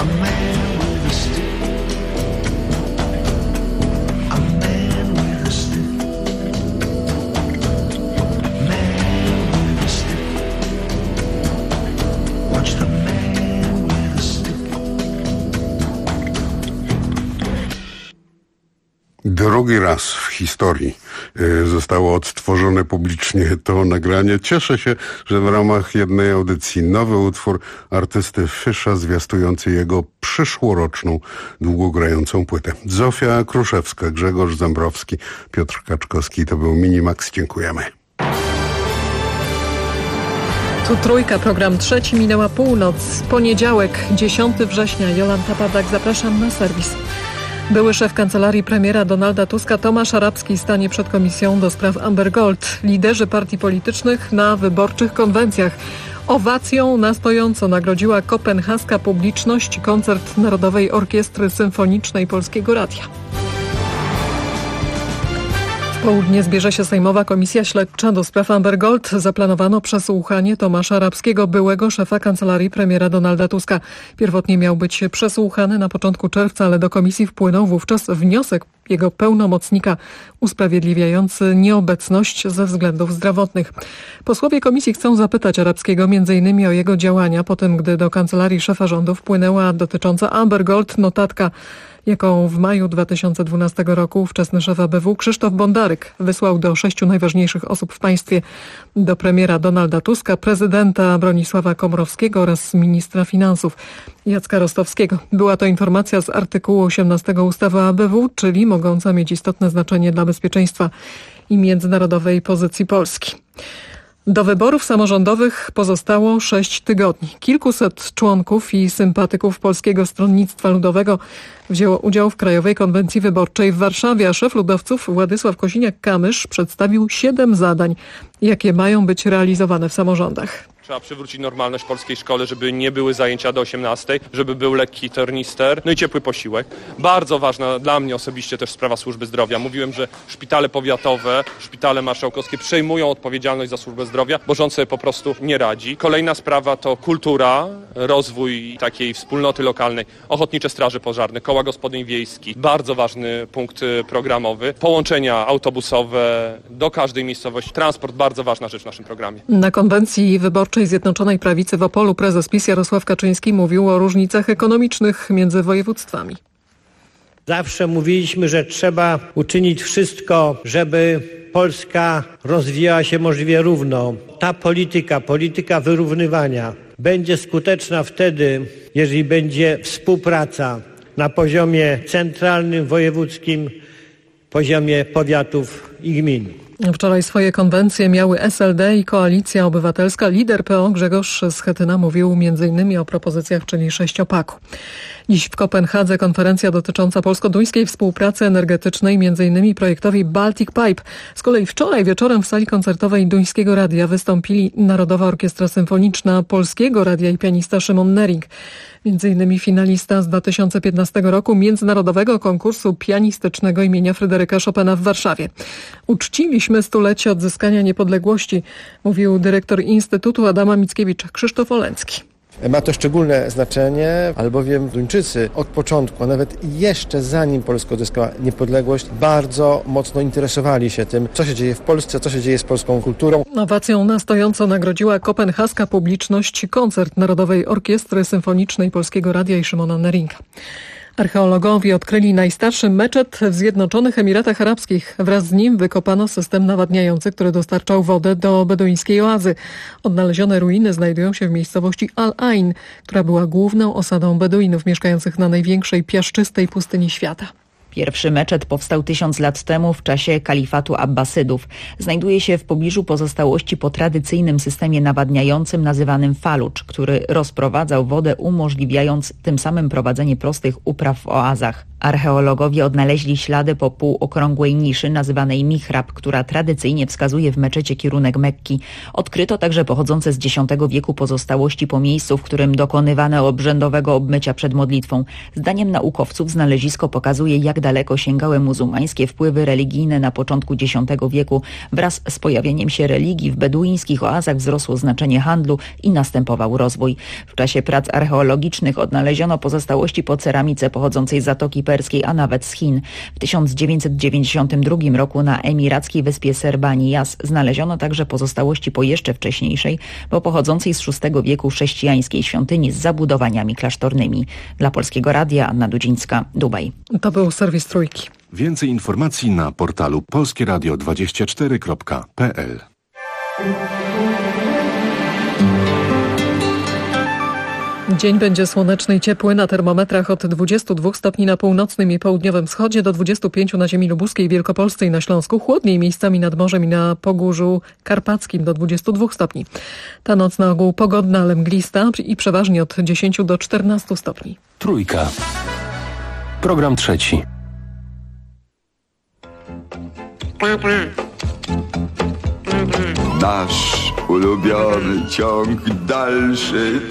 Drugi raz w historii zostało odtworzone publicznie to nagranie. Cieszę się, że w ramach jednej audycji nowy utwór artysty Fisza zwiastujący jego przyszłoroczną, długogrającą płytę. Zofia Kruszewska, Grzegorz Zembrowski, Piotr Kaczkowski. To był Minimax. Dziękujemy. Tu Trójka, program trzeci, minęła północ. Poniedziałek, 10 września. Jolanta Pawlak, zapraszam na serwis. Były szef kancelarii premiera Donalda Tuska Tomasz Arabski stanie przed komisją do spraw Amber Gold. Liderzy partii politycznych na wyborczych konwencjach. Owacją na stojąco nagrodziła kopenhaska publiczność koncert Narodowej Orkiestry Symfonicznej Polskiego Radia. W południe zbierze się Sejmowa Komisja Śledcza do spraw Amber Gold. Zaplanowano przesłuchanie Tomasza Arabskiego, byłego szefa kancelarii premiera Donalda Tuska. Pierwotnie miał być przesłuchany na początku czerwca, ale do komisji wpłynął wówczas wniosek jego pełnomocnika usprawiedliwiający nieobecność ze względów zdrowotnych. Posłowie komisji chcą zapytać Arabskiego m.in. o jego działania po tym, gdy do kancelarii szefa rządu wpłynęła dotycząca Amber Gold notatka, jaką w maju 2012 roku ówczesny szef ABW Krzysztof Bondaryk wysłał do 6 najważniejszych osób w państwie, do premiera Donalda Tuska, prezydenta Bronisława Komorowskiego oraz ministra finansów Jacka Rostowskiego. Była to informacja z artykułu 18 ustawy o ABW, czyli mogąca mieć istotne znaczenie dla bezpieczeństwa i międzynarodowej pozycji Polski. Do wyborów samorządowych pozostało 6 tygodni. Kilkuset członków i sympatyków Polskiego Stronnictwa Ludowego wzięło udział w Krajowej Konwencji Wyborczej w Warszawie, a szef ludowców Władysław Kosiniak-Kamysz przedstawił 7 zadań, jakie mają być realizowane w samorządach. Trzeba przywrócić normalność polskiej szkoły, żeby nie były zajęcia do 18, żeby był lekki tornister, no i ciepły posiłek. Bardzo ważna dla mnie osobiście też sprawa służby zdrowia. Mówiłem, że szpitale powiatowe, szpitale marszałkowskie przejmują odpowiedzialność za służbę zdrowia, bo rząd sobie po prostu nie radzi. Kolejna sprawa to kultura, rozwój takiej wspólnoty lokalnej, ochotnicze straże pożarne, koła gospodyń wiejskich. Bardzo ważny punkt programowy. Połączenia autobusowe do każdej miejscowości. Transport, bardzo ważna rzecz w naszym programie. Na konwencji wyborczej Zjednoczonej Prawicy w Opolu prezes PiS Jarosław Kaczyński mówił o różnicach ekonomicznych między województwami. Zawsze mówiliśmy, że trzeba uczynić wszystko, żeby Polska rozwijała się możliwie równo. Ta polityka wyrównywania będzie skuteczna wtedy, jeżeli będzie współpraca na poziomie centralnym, wojewódzkim, poziomie powiatów i gmin. Wczoraj swoje konwencje miały SLD i Koalicja Obywatelska. Lider PO Grzegorz Schetyna mówił m.in. o propozycjach, czyli 6-paku. Dziś w Kopenhadze konferencja dotycząca polsko-duńskiej współpracy energetycznej, m.in. projektowi Baltic Pipe. Z kolei wczoraj wieczorem w sali koncertowej Duńskiego Radia wystąpili Narodowa Orkiestra Symfoniczna Polskiego Radia i pianista Szymon Nering. Między innymi finalista z 2015 roku Międzynarodowego Konkursu Pianistycznego imienia Fryderyka Chopina w Warszawie. Uczciliśmy stulecie odzyskania niepodległości, mówił dyrektor Instytutu Adama Mickiewicza Krzysztof Oleński. Ma to szczególne znaczenie, albowiem Duńczycy od początku, a nawet jeszcze zanim Polska odzyskała niepodległość, bardzo mocno interesowali się tym, co się dzieje w Polsce, co się dzieje z polską kulturą. Owacją na stojąco nagrodziła kopenhaska publiczność koncert Narodowej Orkiestry Symfonicznej Polskiego Radia i Szymona Neringa. Archeologowie odkryli najstarszy meczet w Zjednoczonych Emiratach Arabskich. Wraz z nim wykopano system nawadniający, który dostarczał wodę do beduińskiej oazy. Odnalezione ruiny znajdują się w miejscowości Al-Ain, która była główną osadą Beduinów mieszkających na największej piaszczystej pustyni świata. Pierwszy meczet powstał 1000 lat temu w czasie kalifatu Abbasydów. Znajduje się w pobliżu pozostałości po tradycyjnym systemie nawadniającym nazywanym falucz, który rozprowadzał wodę, umożliwiając tym samym prowadzenie prostych upraw w oazach. Archeologowie odnaleźli ślady po półokrągłej niszy nazywanej mihrab, która tradycyjnie wskazuje w meczecie kierunek Mekki. Odkryto także pochodzące z X wieku pozostałości po miejscu, w którym dokonywano obrzędowego obmycia przed modlitwą. Zdaniem naukowców znalezisko pokazuje, jak daleko sięgały muzułmańskie wpływy religijne na początku X wieku. Wraz z pojawieniem się religii w beduińskich oazach wzrosło znaczenie handlu i następował rozwój. W czasie prac archeologicznych odnaleziono pozostałości po ceramice pochodzącej z Zatoki Perskiej, a nawet z Chin. W 1992 roku na emirackiej wyspie Serbani Yas znaleziono także pozostałości po jeszcze wcześniejszej, bo pochodzącej z VI wieku chrześcijańskiej świątyni z zabudowaniami klasztornymi. Dla Polskiego Radia Anna Dudzińska, Dubaj. To był serwis Trójki. Więcej informacji na portalu polskieradio24.pl. Dzień będzie słoneczny i ciepły, na termometrach od 22 stopni na północnym i południowym wschodzie do 25 na ziemi lubuskiej, wielkopolskiej i na Śląsku. Chłodniej miejscami nad morzem i na Pogórzu Karpackim do 22 stopni. Ta noc na ogół pogodna, ale mglista i przeważnie od 10 do 14 stopni. Trójka. Program trzeci. Nasz ulubiony ciąg dalszy.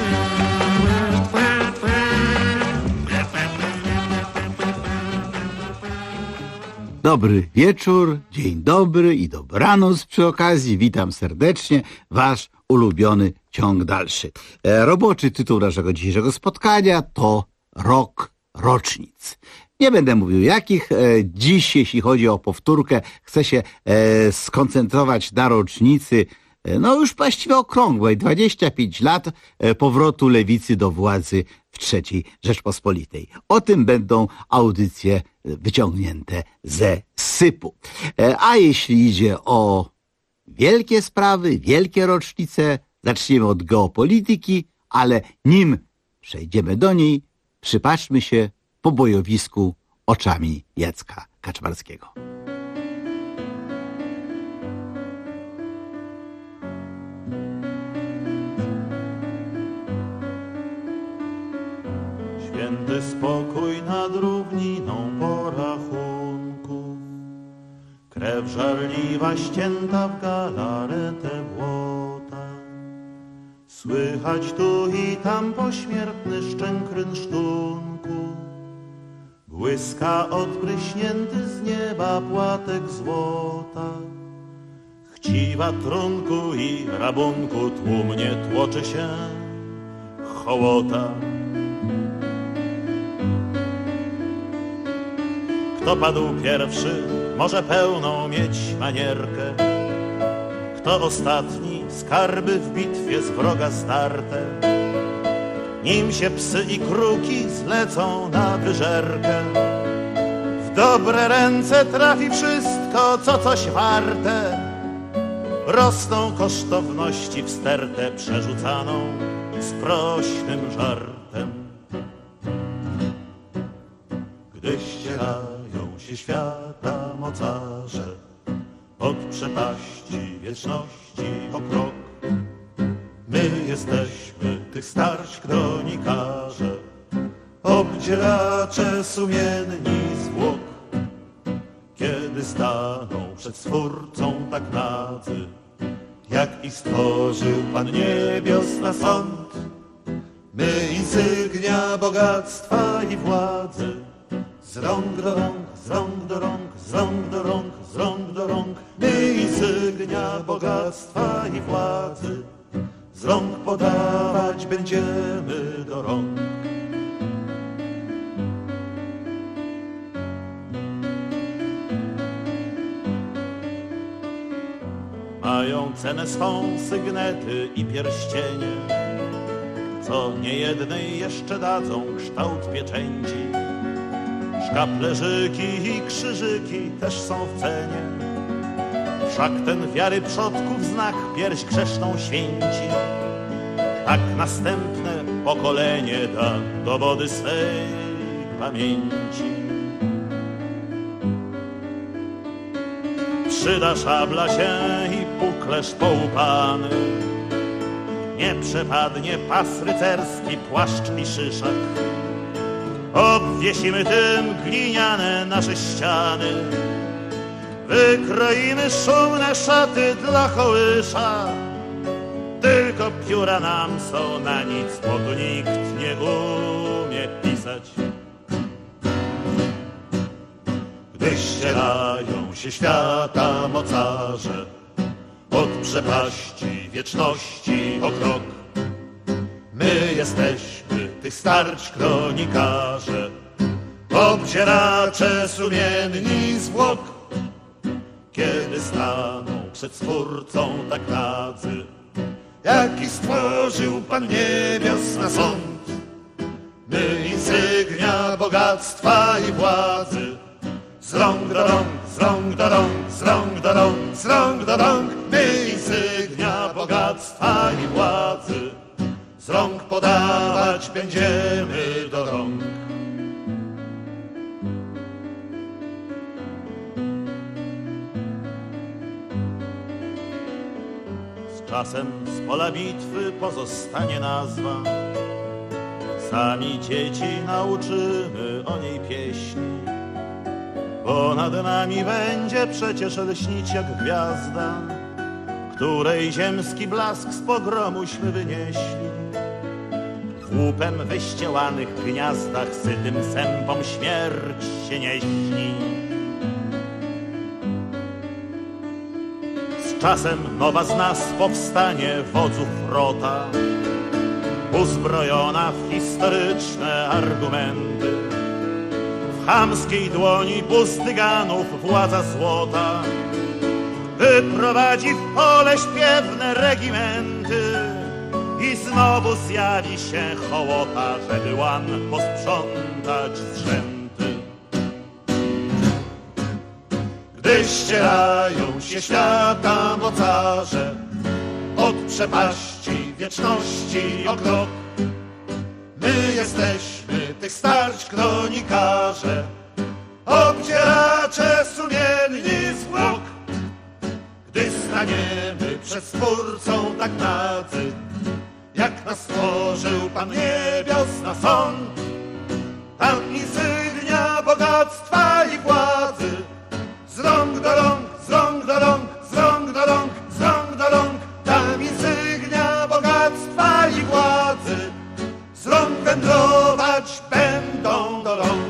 Dobry wieczór, dzień dobry i dobranoc przy okazji. Witam serdecznie, wasz ulubiony ciąg dalszy. Roboczy tytuł naszego dzisiejszego spotkania to Rok Rocznic. Nie będę mówił jakich. Dziś, jeśli chodzi o powtórkę, chcę się skoncentrować na rocznicy, no już właściwie okrągłej, 25 lat powrotu lewicy do władzy w III Rzeczpospolitej. O tym będą audycje wyciągnięte ze sypu. A jeśli idzie o wielkie sprawy, wielkie rocznice, zaczniemy od geopolityki, ale nim przejdziemy do niej, przypatrzmy się po bojowisku oczami Jacka Kaczmarskiego. Święty spokój nad równiną porachunku, krew żarliwa ścięta w galaretę błota. Słychać tu i tam pośmiertny szczęk rynsztunku, błyska odpryśnięty z nieba płatek złota. Chciwa trunku i rabunku tłumnie tłoczy się hołota. Kto padł pierwszy, może pełną mieć manierkę. Kto ostatni, skarby w bitwie z wroga zdarte. Nim się psy i kruki zlecą na wyżerkę, w dobre ręce trafi wszystko, co coś warte. Rosną kosztowności w stertę przerzucaną sprośnym żartem. Gdy ścierają się świata mocarze od przepaści wieczności o krok, my jesteśmy tych starć kronikarze, obdzielacze sumienni zwłok. Kiedy staną przed Stwórcą tak nadzy, jak ich stworzył Pan niebios na sąd, my insygnia bogactwa i władzy, z rąk do rąk, z rąk do rąk, z rąk do rąk, z rąk do rąk, my insygnia bogactwa i władzy, z rąk podawać będziemy do rąk. Mają cenę swą sygnety i pierścienie, co niejednej jeszcze dadzą kształt pieczęci. Szkaplerzyki i krzyżyki też są w cenie, wszak ten wiary przodków znak pierś grzeszną święci. Tak następne pokolenie da dowody swej pamięci. Przyda szabla się i puklerz połupany, nie przepadnie pas rycerski, płaszcz i szyszak. Obwiesimy tym gliniane nasze ściany, wykroimy szumne szaty dla kołysza. Tylko pióra nam są, na nic bo tu nikt nie umie pisać. Gdy ścierają się świata mocarze od przepaści wieczności o krok, my jesteśmy tych starć kronikarze, obdzieracze sumienni zwłok. Kiedy staną przed Stwórcą tak nadzy, jaki stworzył Pan niebios na sąd, my insygnia bogactwa i władzy. Z rąk do rąk, z rąk do rąk, z rąk do rąk, z rąk do rąk, my insygnia bogactwa i władzy. Z rąk podawać będziemy do rąk. Z czasem z pola bitwy pozostanie nazwa, sami dzieci nauczymy o niej pieśni, bo nad nami będzie przecież lśnić jak gwiazda, której ziemski blask z pogromuśmy wynieśli. W łupem wyścielanych gniazdach sytym sępom śmierć się nie śni. Z czasem nowa z nas powstanie wodzów rota, uzbrojona w historyczne argumenty. W chamskiej dłoni pustyganów władza złota wyprowadzi w pole śpiewne regimenty i znowu zjawi się hołota, żeby łan posprzątać zrzęty. Gdy ścierają się świata mocarze od przepaści wieczności o krok, my jesteśmy tych starć kronikarze, obdzieracze sumienni zwłok. Gdy staniemy przed Stwórcą tak nadzy, jak nas stworzył Pan niebios na sąd, tam insygnia bogactwa i władzy. Z rąk do rąk, z rąk do rąk, z rąk do rąk, z rąk do rąk, tam insygnia bogactwa i władzy. Z rąk wędrować będą do rąk.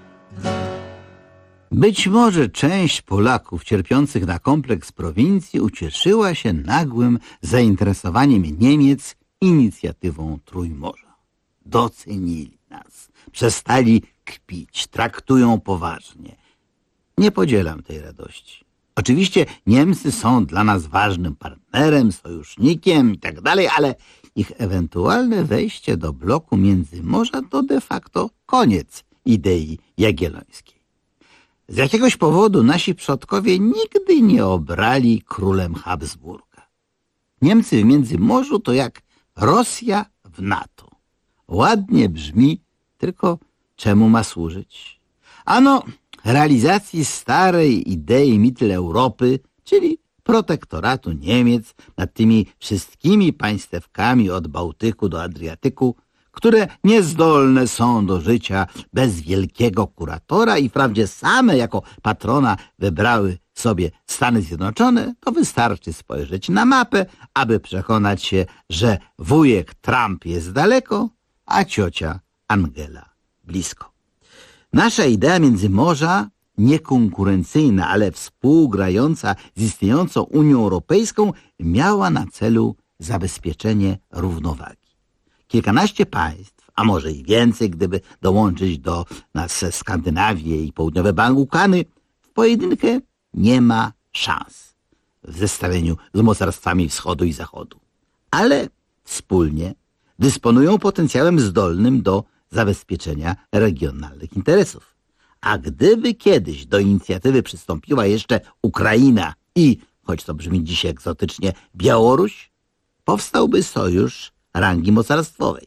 Być może część Polaków cierpiących na kompleks prowincji ucieszyła się nagłym zainteresowaniem Niemiec inicjatywą Trójmorza. Docenili nas, przestali kpić, traktują poważnie. Nie podzielam tej radości. Oczywiście Niemcy są dla nas ważnym partnerem, sojusznikiem i tak dalej, ale ich ewentualne wejście do bloku Międzymorza to de facto koniec idei jagiellońskiej. Z jakiegoś powodu nasi przodkowie nigdy nie obrali królem Habsburga. Niemcy w Międzymorzu to jak Rosja w NATO. Ładnie brzmi, tylko czemu ma służyć? Ano, realizacji starej idei Mitteleuropy, czyli protektoratu Niemiec nad tymi wszystkimi państewkami od Bałtyku do Adriatyku, które niezdolne są do życia bez wielkiego kuratora i wprawdzie same jako patrona wybrały sobie Stany Zjednoczone, to wystarczy spojrzeć na mapę, aby przekonać się, że wujek Trump jest daleko, a ciocia Angela blisko. Nasza idea Międzymorza, niekonkurencyjna, ale współgrająca z istniejącą Unią Europejską, miała na celu zabezpieczenie równowagi. Kilkanaście państw, a może i więcej, gdyby dołączyć do nas Skandynawię i południowe Bałkany, w pojedynkę nie ma szans w zestawieniu z mocarstwami wschodu i zachodu. Ale wspólnie dysponują potencjałem zdolnym do zabezpieczenia regionalnych interesów. A gdyby kiedyś do inicjatywy przystąpiła jeszcze Ukraina i, choć to brzmi dzisiaj egzotycznie, Białoruś, powstałby sojusz rangi mocarstwowej.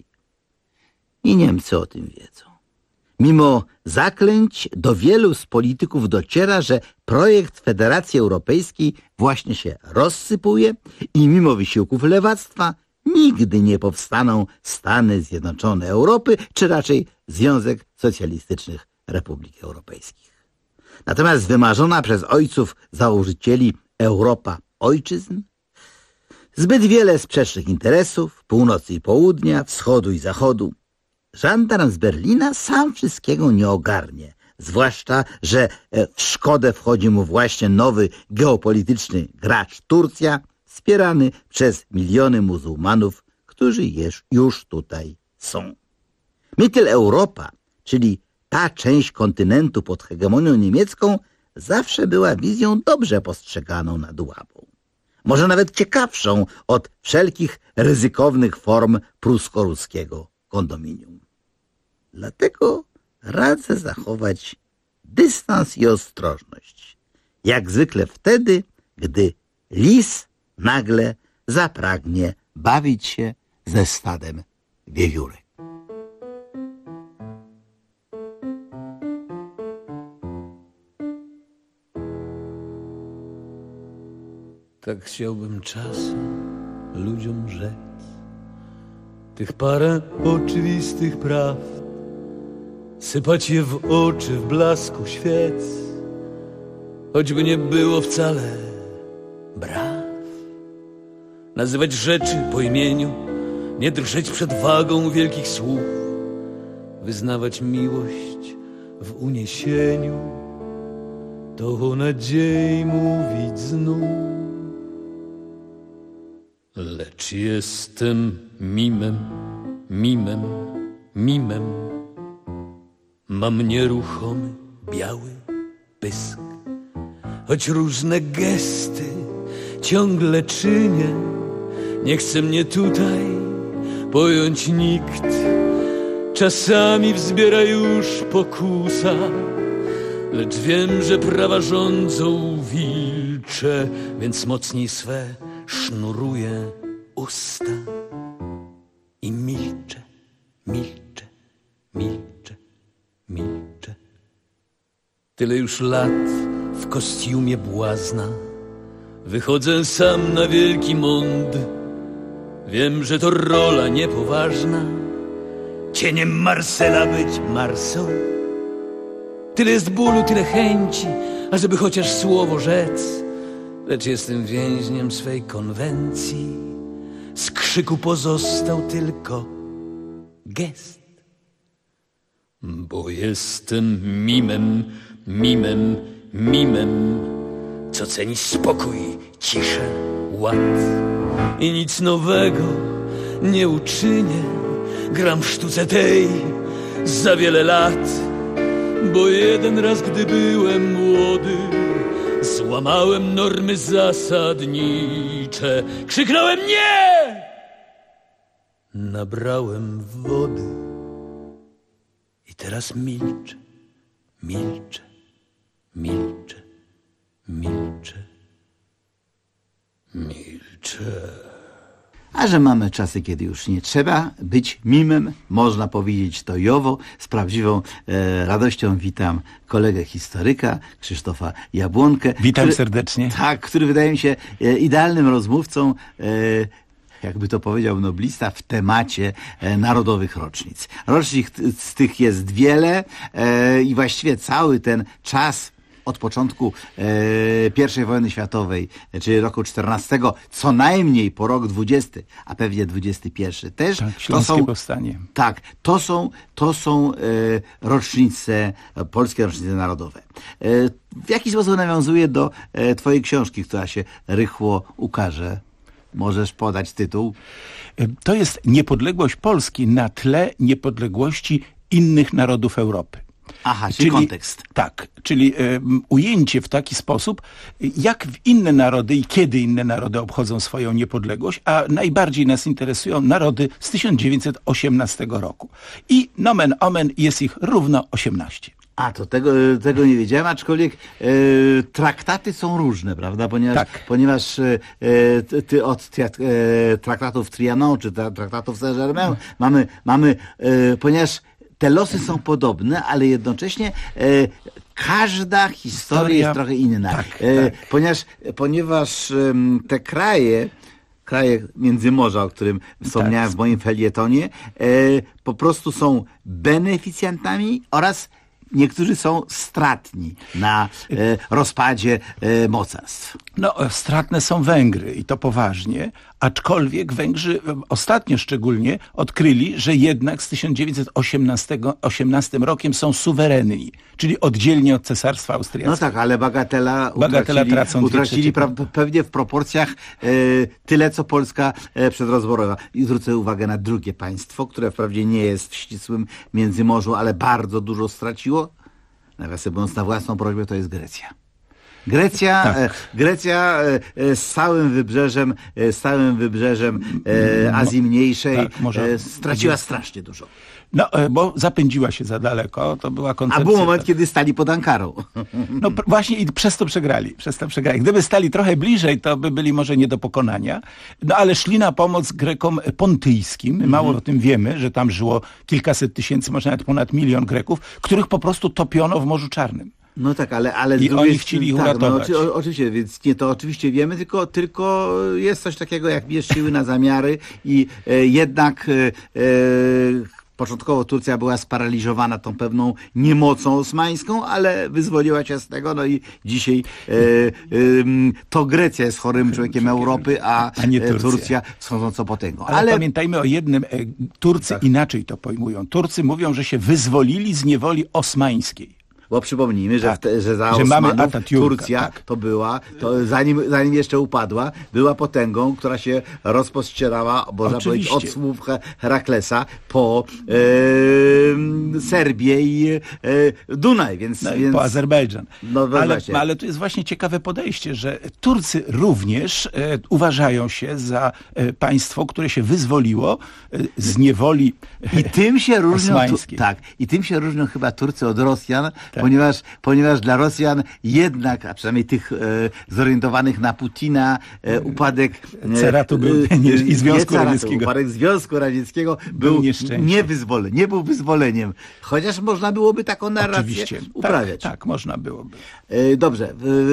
I Niemcy o tym wiedzą. Mimo zaklęć do wielu z polityków dociera, że projekt Federacji Europejskiej właśnie się rozsypuje i mimo wysiłków lewactwa nigdy nie powstaną Stany Zjednoczone Europy, czy raczej Związek Socjalistycznych Republik Europejskich. Natomiast wymarzona przez ojców założycieli Europa ojczyzn, zbyt wiele sprzecznych interesów, północy i południa, wschodu i zachodu. Żandarm z Berlina sam wszystkiego nie ogarnie, zwłaszcza, że w szkodę wchodzi mu właśnie nowy geopolityczny gracz Turcja, wspierany przez miliony muzułmanów, którzy już tutaj są. Mitteleuropa, czyli ta część kontynentu pod hegemonią niemiecką, zawsze była wizją dobrze postrzeganą nad Łabą. Może nawet ciekawszą od wszelkich ryzykownych form prusko-ruskiego kondominium. Dlatego radzę zachować dystans i ostrożność. Jak zwykle wtedy, gdy lis nagle zapragnie bawić się ze stadem wiewiórek. Tak chciałbym czasem ludziom rzec tych parę oczywistych prawd, sypać je w oczy w blasku świec, choćby nie było wcale braw. Nazywać rzeczy po imieniu, nie drżeć przed wagą wielkich słów, wyznawać miłość w uniesieniu, to o nadziei mówić znów. Lecz jestem mimem, mimem, mimem. Mam nieruchomy, biały pysk, choć różne gesty ciągle czynię. Nie chce mnie tutaj pojąć nikt. Czasami wzbiera już pokusa, lecz wiem, że prawa rządzą wilcze, więc mocniej swe sznuruję usta i milczę, milczę, milczę, milczę. Tyle już lat w kostiumie błazna wychodzę sam na wielki mąd. Wiem, że to rola niepoważna, cieniem Marcela być Marceau. Tyle jest bólu, tyle chęci, ażeby chociaż słowo rzec, lecz jestem więźniem swej konwencji. Z krzyku pozostał tylko gest. Bo jestem mimem, mimem, mimem, co ceni spokój, ciszę, ład. I nic nowego nie uczynię, gram w sztuce tej za wiele lat. Bo jeden raz, gdy byłem młody, złamałem normy zasadnicze. Krzyknąłem nie! Nabrałem wody i teraz milczę, milczę, milczę, milczę, milczę. A że mamy czasy, kiedy już nie trzeba być mimem, można powiedzieć to Jowo. Z prawdziwą radością witam kolegę historyka Krzysztofa Jabłonkę. Witam serdecznie. Tak, który wydaje mi się idealnym rozmówcą, jakby to powiedział noblista, w temacie narodowych rocznic. Rocznic z tych jest wiele i właściwie cały ten czas od początku I wojny światowej, czyli roku 14, co najmniej po rok 20, a pewnie 21 też. Tak, Śląskie Powstanie. Tak, to są rocznice, polskie rocznice narodowe. W jaki sposób nawiązuje do twojej książki, która się rychło ukaże? Możesz podać tytuł? To jest niepodległość Polski na tle niepodległości innych narodów Europy. Aha, czyli kontekst. Tak, czyli ujęcie w taki sposób, jak inne narody i kiedy inne narody obchodzą swoją niepodległość, a najbardziej nas interesują narody z 1918 roku. I nomen omen jest ich równo 18. A, to tego nie wiedziałem, aczkolwiek traktaty są różne, prawda? Ponieważ ty od traktatów Trianon czy traktatów Saint-Germain mamy ponieważ te losy są podobne, ale jednocześnie każda historia jest trochę inna. Tak. Ponieważ te kraje kraje Międzymorza, o którym wspomniałem w moim felietonie, po prostu są beneficjentami oraz niektórzy są stratni na rozpadzie mocarstw. No, stratne są Węgry i to poważnie, aczkolwiek Węgrzy ostatnio szczególnie odkryli, że jednak z 1918 rokiem są suwerenni, czyli oddzielnie od Cesarstwa Austriackiego. No tak, ale bagatela utracili pewnie w proporcjach tyle, co Polska przedrozborowa. I zwrócę uwagę na drugie państwo, które wprawdzie nie jest w ścisłym Międzymorzu, ale bardzo dużo straciło. Nawiasem mówiąc, na własną prośbę, to jest Grecja. Grecja z całym wybrzeżem Azji Mniejszej straciła strasznie dużo. No, bo zapędziła się za daleko, to była koncepcja. A był moment, kiedy stali pod Ankarą. No właśnie i przez to przegrali. Gdyby stali trochę bliżej, to by byli może nie do pokonania. No ale szli na pomoc Grekom pontyjskim. Mało o tym wiemy, że tam żyło kilkaset tysięcy, może nawet ponad 1 milion Greków, których po prostu topiono w Morzu Czarnym. No tak, ale i oni chcieli ich uratować. No, oczywiście, więc nie, to oczywiście wiemy, tylko jest coś takiego jak bierz siły na zamiary i jednak początkowo Turcja była sparaliżowana tą pewną niemocą osmańską, ale wyzwoliła się z tego, no i dzisiaj to Grecja jest chorym człowiekiem Europy, a nie Turcja schodzącą potęgą. Ale pamiętajmy o jednym, Turcy inaczej to pojmują. Turcy mówią, że się wyzwolili z niewoli osmańskiej. Bo przypomnijmy, że za Osmanów Turcja zanim jeszcze upadła, była potęgą, która się rozpościerała, można powiedzieć, od słów Heraklesa po Serbię i Dunaj. Więc po Azerbejdżan. No, ale tu jest właśnie ciekawe podejście, że Turcy również uważają się za państwo, które się wyzwoliło z niewoli osmańskiej. I tym się różnią chyba Turcy od Rosjan, ponieważ dla Rosjan jednak, a przynajmniej tych zorientowanych na Putina, upadek Ceratu i Związku Radzieckiego. Upadek Związku Radzieckiego nie był wyzwoleniem. Chociaż można byłoby taką narrację uprawiać. Tak, można byłoby. Dobrze,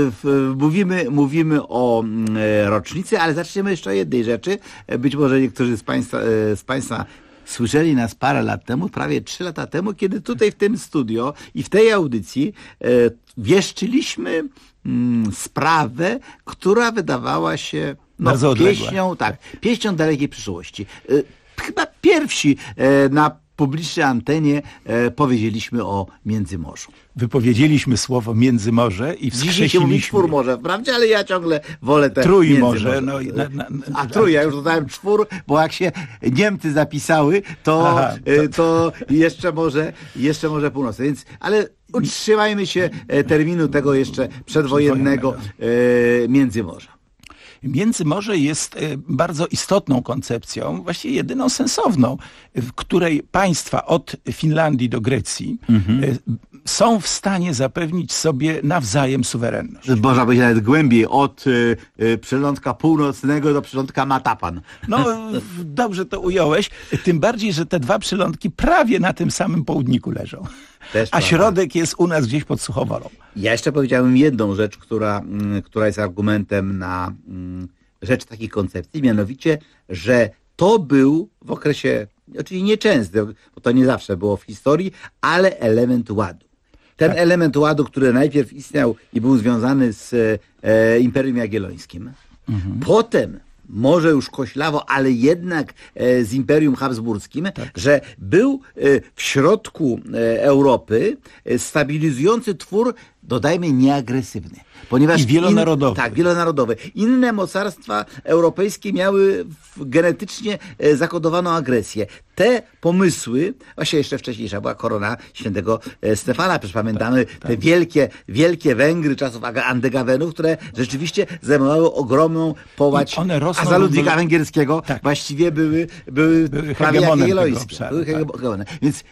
mówimy o rocznicy, ale zaczniemy jeszcze od jednej rzeczy. Być może niektórzy z Państwa słyszeli nas parę lat temu, prawie 3 lata temu, kiedy tutaj w tym studio i w tej audycji wieszczyliśmy sprawę, która wydawała się pieśnią dalekiej przyszłości. Chyba pierwsi na publicznej antenie powiedzieliśmy o Międzymorzu. Wypowiedzieliśmy słowo Międzymorze i wskrzesiliśmy. Dzisiaj się mówi Czwórmorze, wprawdzie, ale ja ciągle wolę te Trójmorze. No, ja już dodałem czwór, bo jak się Niemcy zapisały, to jeszcze może północy. Więc, ale utrzymajmy się terminu tego jeszcze przedwojennego Międzymorza. Międzymorze jest bardzo istotną koncepcją, właściwie jedyną sensowną, w której państwa od Finlandii do Grecji są w stanie zapewnić sobie nawzajem suwerenność. Można powiedzieć nawet głębiej, od przylądka północnego do przylądka Matapan. No, dobrze to ująłeś, tym bardziej, że te dwa przylądki prawie na tym samym południku leżą. A środek jest u nas gdzieś pod Suchowolą. Ja jeszcze powiedziałem jedną rzecz, która jest argumentem na rzecz takiej koncepcji, mianowicie, że to był w okresie, oczywiście nieczęsty, bo to nie zawsze było w historii, ale element ładu. Ten element ładu, który najpierw istniał i był związany z Imperium Jagiellońskim, potem może już koślawo, ale jednak z Imperium Habsburskim, że był w środku Europy stabilizujący twór, dodajmy, nieagresywny. Ponieważ i wielonarodowy. Wielonarodowy. Inne mocarstwa europejskie miały genetycznie zakodowaną agresję. Te pomysły, właśnie jeszcze wcześniejsza była korona świętego Stefana, przecież pamiętamy te wielkie Węgry czasów Andegawenów, które rzeczywiście zajmowały ogromną połać, a za Ludwika Węgierskiego właściwie były prawie jagiellońskie. Więc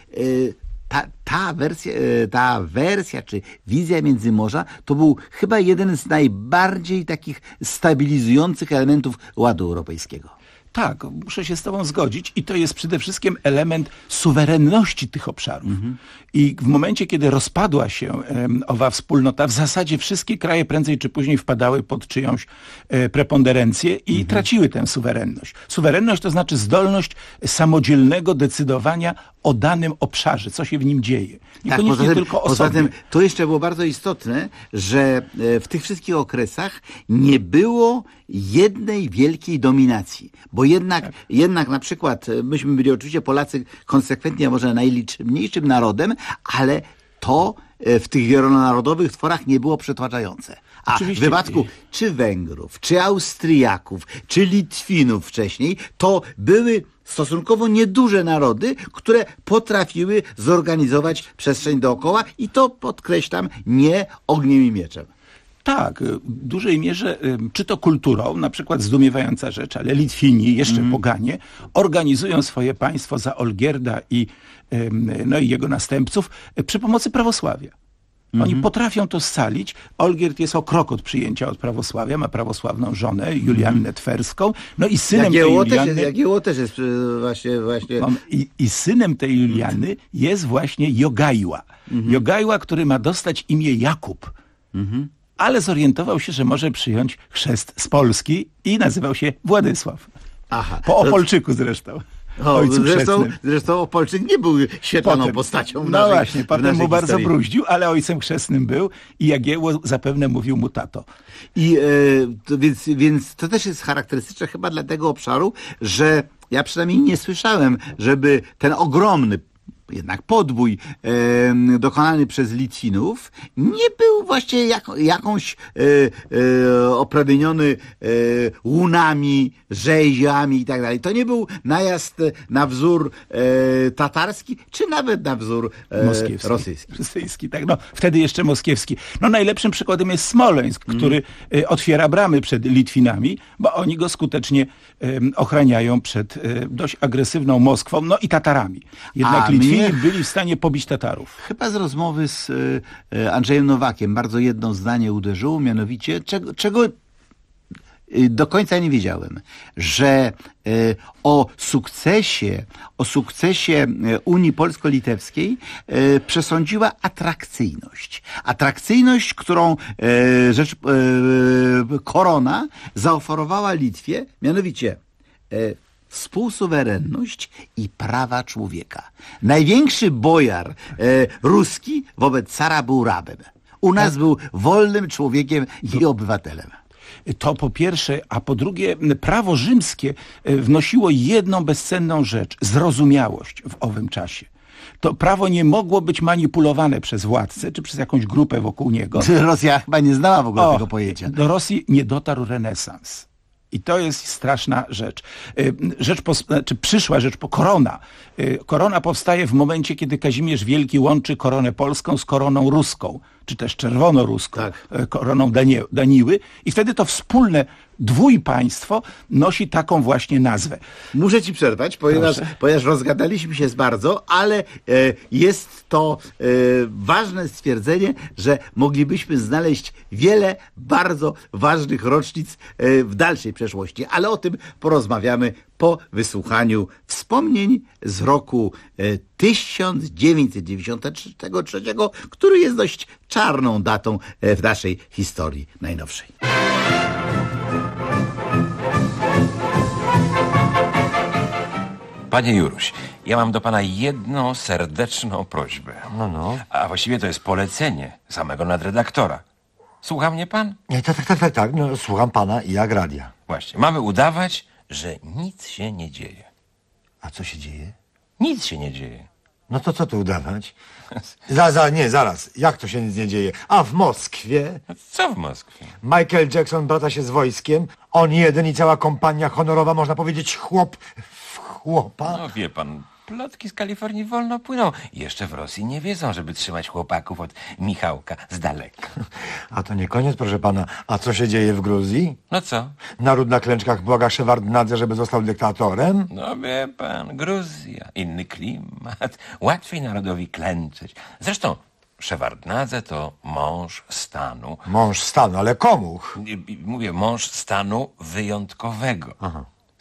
ta wersja, czy wizja Międzymorza, to był chyba jeden z najbardziej takich stabilizujących elementów ładu europejskiego. Tak, muszę się z tobą zgodzić i to jest przede wszystkim element suwerenności tych obszarów. I w momencie, kiedy rozpadła się owa wspólnota, w zasadzie wszystkie kraje prędzej czy później wpadały pod czyjąś preponderencję i traciły tę suwerenność. Suwerenność to znaczy zdolność samodzielnego decydowania o danym obszarze, co się w nim dzieje. Niekoniecznie tylko o sobie. Poza tym to jeszcze było bardzo istotne, że w tych wszystkich okresach nie było jednej wielkiej dominacji, bo jednak na przykład myśmy byli oczywiście Polacy konsekwentnie może najliczniejszym narodem, ale to w tych wielonarodowych tworach nie było przetłaczające. A oczywiście. W wypadku czy Węgrów, czy Austriaków, czy Litwinów wcześniej, to były stosunkowo nieduże narody, które potrafiły zorganizować przestrzeń dookoła i to, podkreślam, nie ogniem i mieczem. Tak, w dużej mierze, czy to kulturą, na przykład zdumiewająca rzecz, ale Litwini, jeszcze poganie, organizują swoje państwo za Olgierda i jego następców przy pomocy prawosławia. Oni potrafią to scalić. Olgierd jest o krok od przyjęcia od prawosławia, ma prawosławną żonę, Juliannę Twerską, no i synem tej Julianny... Jagiełło też jest właśnie... I synem tej Julianny jest właśnie Jogajła. Jogajła, który ma dostać imię Jakub. Ale zorientował się, że może przyjąć chrzest z Polski i nazywał się Władysław. Aha. Po Opolczyku zresztą. Zresztą Opolczyk nie był świetlaną postacią. No właśnie, potem mu bardzo bruździł, ale ojcem chrzestnym był i Jagiełło zapewne mówił mu tato. Więc to też jest charakterystyczne chyba dla tego obszaru, że ja przynajmniej nie słyszałem, żeby ten ogromny jednak podbój dokonany przez Litwinów nie był właśnie jakąś oprawieniony łunami, rzeziami i tak dalej. To nie był najazd na wzór tatarski, czy nawet na wzór rosyjski. Tak, no, wtedy jeszcze moskiewski. No, najlepszym przykładem jest Smoleńsk, który otwiera bramy przed Litwinami, bo oni go skutecznie ochraniają przed dość agresywną Moskwą, no i Tatarami. Jednak Litwini byli w stanie pobić Tatarów. Chyba z rozmowy z Andrzejem Nowakiem bardzo jedno zdanie uderzyło, mianowicie czego do końca nie wiedziałem, że o sukcesie Unii Polsko-Litewskiej przesądziła atrakcyjność. Atrakcyjność, którą korona zaoferowała Litwie, mianowicie współsuwerenność i prawa człowieka. Największy bojar ruski wobec cara był rabem. U nas był wolnym człowiekiem i obywatelem. To po pierwsze, a po drugie prawo rzymskie wnosiło jedną bezcenną rzecz, zrozumiałość w owym czasie. To prawo nie mogło być manipulowane przez władcę, czy przez jakąś grupę wokół niego. Rosja chyba nie znała w ogóle tego pojęcia. Do Rosji nie dotarł renesans. I to jest straszna rzecz. Przyszła korona. Korona powstaje w momencie, kiedy Kazimierz Wielki łączy koronę polską z koroną ruską, czy też czerwonoruską, koroną Daniły. I wtedy to wspólne dwójpaństwo nosi taką właśnie nazwę. Muszę ci przerwać, ponieważ rozgadaliśmy się bardzo, ale jest to ważne stwierdzenie, że moglibyśmy znaleźć wiele bardzo ważnych rocznic w dalszej przeszłości, ale o tym porozmawiamy po wysłuchaniu wspomnień z roku 1993, który jest dość czarną datą w naszej historii najnowszej. Panie Juruś, ja mam do pana jedną serdeczną prośbę. No. A właściwie to jest polecenie samego nadredaktora. Słucha mnie pan? Nie, tak. No, słucham pana i jak radia. Właśnie. Mamy udawać, że nic się nie dzieje. A co się dzieje? Nic się nie dzieje. No to co tu udawać? Zaraz. Jak to się nic nie dzieje? A w Moskwie? Co w Moskwie? Michael Jackson brata się z wojskiem. On jeden i cała kompania honorowa, można powiedzieć, chłop w chłopa. No wie pan, plotki z Kalifornii wolno płyną. Jeszcze w Rosji nie wiedzą, żeby trzymać chłopaków od Michałka z daleka. A to nie koniec, proszę pana. A co się dzieje w Gruzji? No co? Naród na klęczkach błaga Szewardnadze, żeby został dyktatorem? No wie pan, Gruzja, inny klimat. Łatwiej narodowi klęczeć. Zresztą Szewardnadze to mąż stanu. Mąż stanu, ale komu? Mówię, mąż stanu wyjątkowego. Aha.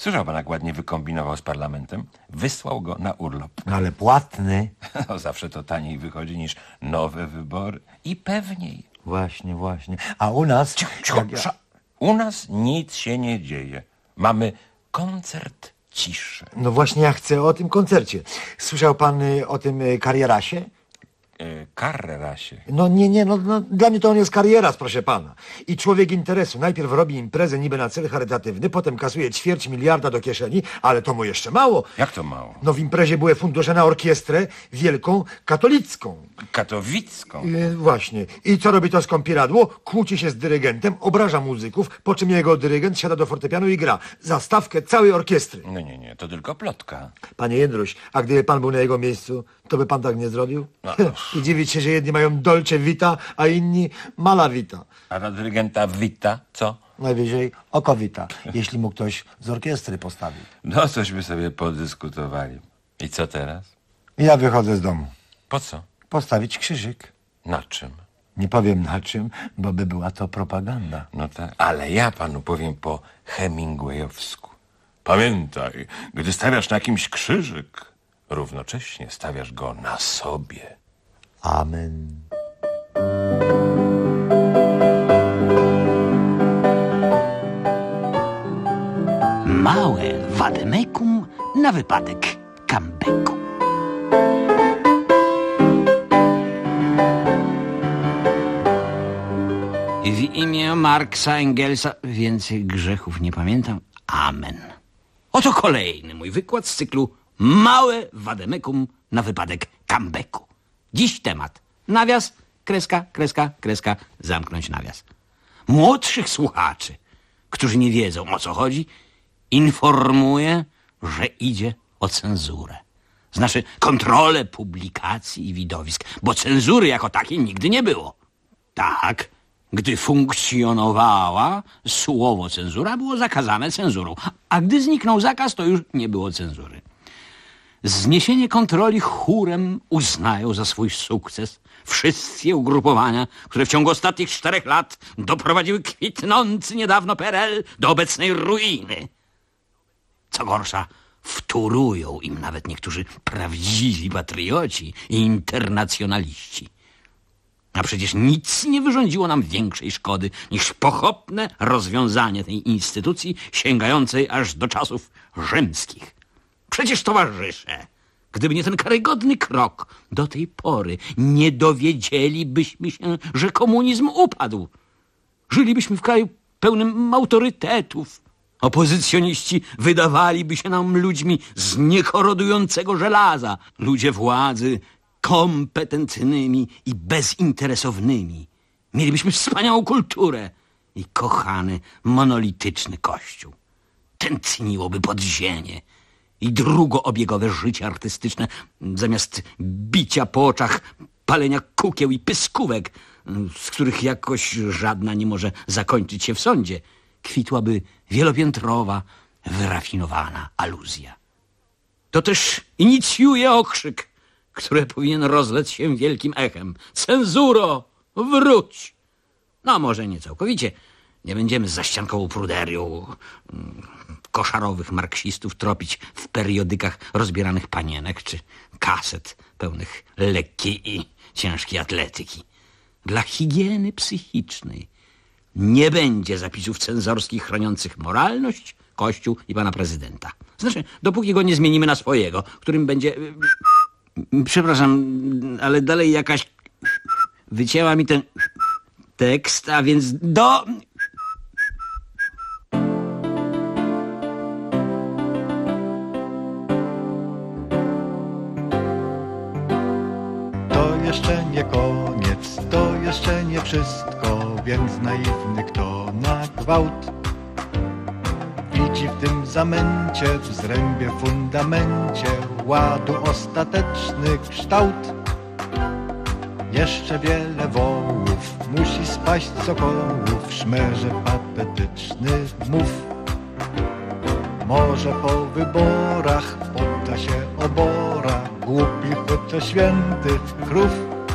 Słyszał pan, jak ładnie wykombinował z parlamentem? Wysłał go na urlop. No ale płatny. No, zawsze to taniej wychodzi niż nowe wybory. I pewniej. Właśnie. A u nas... Cicho. U nas nic się nie dzieje. Mamy koncert ciszy. No właśnie ja chcę o tym koncercie. Słyszał pan o tym Karierasie? Karrerasie. No nie, dla mnie to on jest karieras, proszę pana. I człowiek interesu. Najpierw robi imprezę niby na cel charytatywny, potem kasuje 250 miliona do kieszeni, ale to mu jeszcze mało. Jak to mało? No w imprezie były fundusze na orkiestrę wielką katolicką. Katowicką. Właśnie. I co robi to skąpiradło? Kłóci się z dyrygentem, obraża muzyków, po czym jego dyrygent siada do fortepianu i gra za stawkę całej orkiestry. No nie, to tylko plotka. Panie Jędruś, a gdyby pan był na jego miejscu, to by pan tak nie zrobił? No. I dziwić się, że jedni mają Dolce Vita, a inni Mala Vita. A na dyrygenta Vita co? Najwyżej oko Vita, jeśli mu ktoś z orkiestry postawi. No, cośmy sobie podyskutowali. I co teraz? Ja wychodzę z domu. Po co? Postawić krzyżyk. Na czym? Nie powiem na czym, bo by była to propaganda. No tak, ale ja panu powiem po hemingwayowsku. Pamiętaj, gdy stawiasz na kimś krzyżyk, równocześnie stawiasz go na sobie. Amen. Małe wademekum na wypadek comebacku. W imię Marksa Engelsa więcej grzechów nie pamiętam. Amen. Oto kolejny mój wykład z cyklu Małe wademekum na wypadek comebacku. Dziś temat. Nawias, kreska, zamknąć nawias. Młodszych słuchaczy, którzy nie wiedzą, o co chodzi, informuję, że idzie o cenzurę. Znaczy kontrolę publikacji i widowisk, bo cenzury jako takiej nigdy nie było. Tak, gdy funkcjonowała, słowo cenzura było zakazane cenzurą, a gdy zniknął zakaz, to już nie było cenzury. Zniesienie kontroli chórem uznają za swój sukces wszystkie ugrupowania, które w ciągu ostatnich 4 lat doprowadziły kwitnący niedawno PRL do obecnej ruiny. Co gorsza, wtórują im nawet niektórzy prawdziwi patrioci i internacjonaliści. A przecież nic nie wyrządziło nam większej szkody niż pochopne rozwiązanie tej instytucji sięgającej aż do czasów rzymskich. Przecież, towarzysze, gdyby nie ten karygodny krok, do tej pory nie dowiedzielibyśmy się, że komunizm upadł. Żylibyśmy w kraju pełnym autorytetów. Opozycjoniści wydawaliby się nam ludźmi z niekorodującego żelaza. Ludzie władzy kompetentnymi i bezinteresownymi. Mielibyśmy wspaniałą kulturę i kochany, monolityczny kościół. Tętniłoby podziemie i drugoobiegowe życie artystyczne, zamiast bicia po oczach, palenia kukieł i pyskówek, z których jakoś żadna nie może zakończyć się w sądzie, kwitłaby wielopiętrowa, wyrafinowana aluzja. To też inicjuje okrzyk, który powinien rozlec się wielkim echem. Cenzuro, wróć! No może nie całkowicie. Nie będziemy z zaściankową pruderią koszarowych marksistów tropić w periodykach rozbieranych panienek czy kaset pełnych lekkiej i ciężkiej atletyki. Dla higieny psychicznej nie będzie zapisów cenzorskich chroniących moralność, Kościół i pana prezydenta. Znaczy, dopóki go nie zmienimy na swojego, którym będzie... Przepraszam, ale dalej jakaś wycięła mi ten tekst, a więc do... To jeszcze nie koniec, to jeszcze nie wszystko, więc naiwny kto na gwałt widzi w tym zamęcie, w zrębie fundamencie ładu ostateczny kształt. Jeszcze wiele wołów musi spaść z okołów, szmerze patetyczny mów. Może po wyborach podda się obora głupich, choć świętych krów.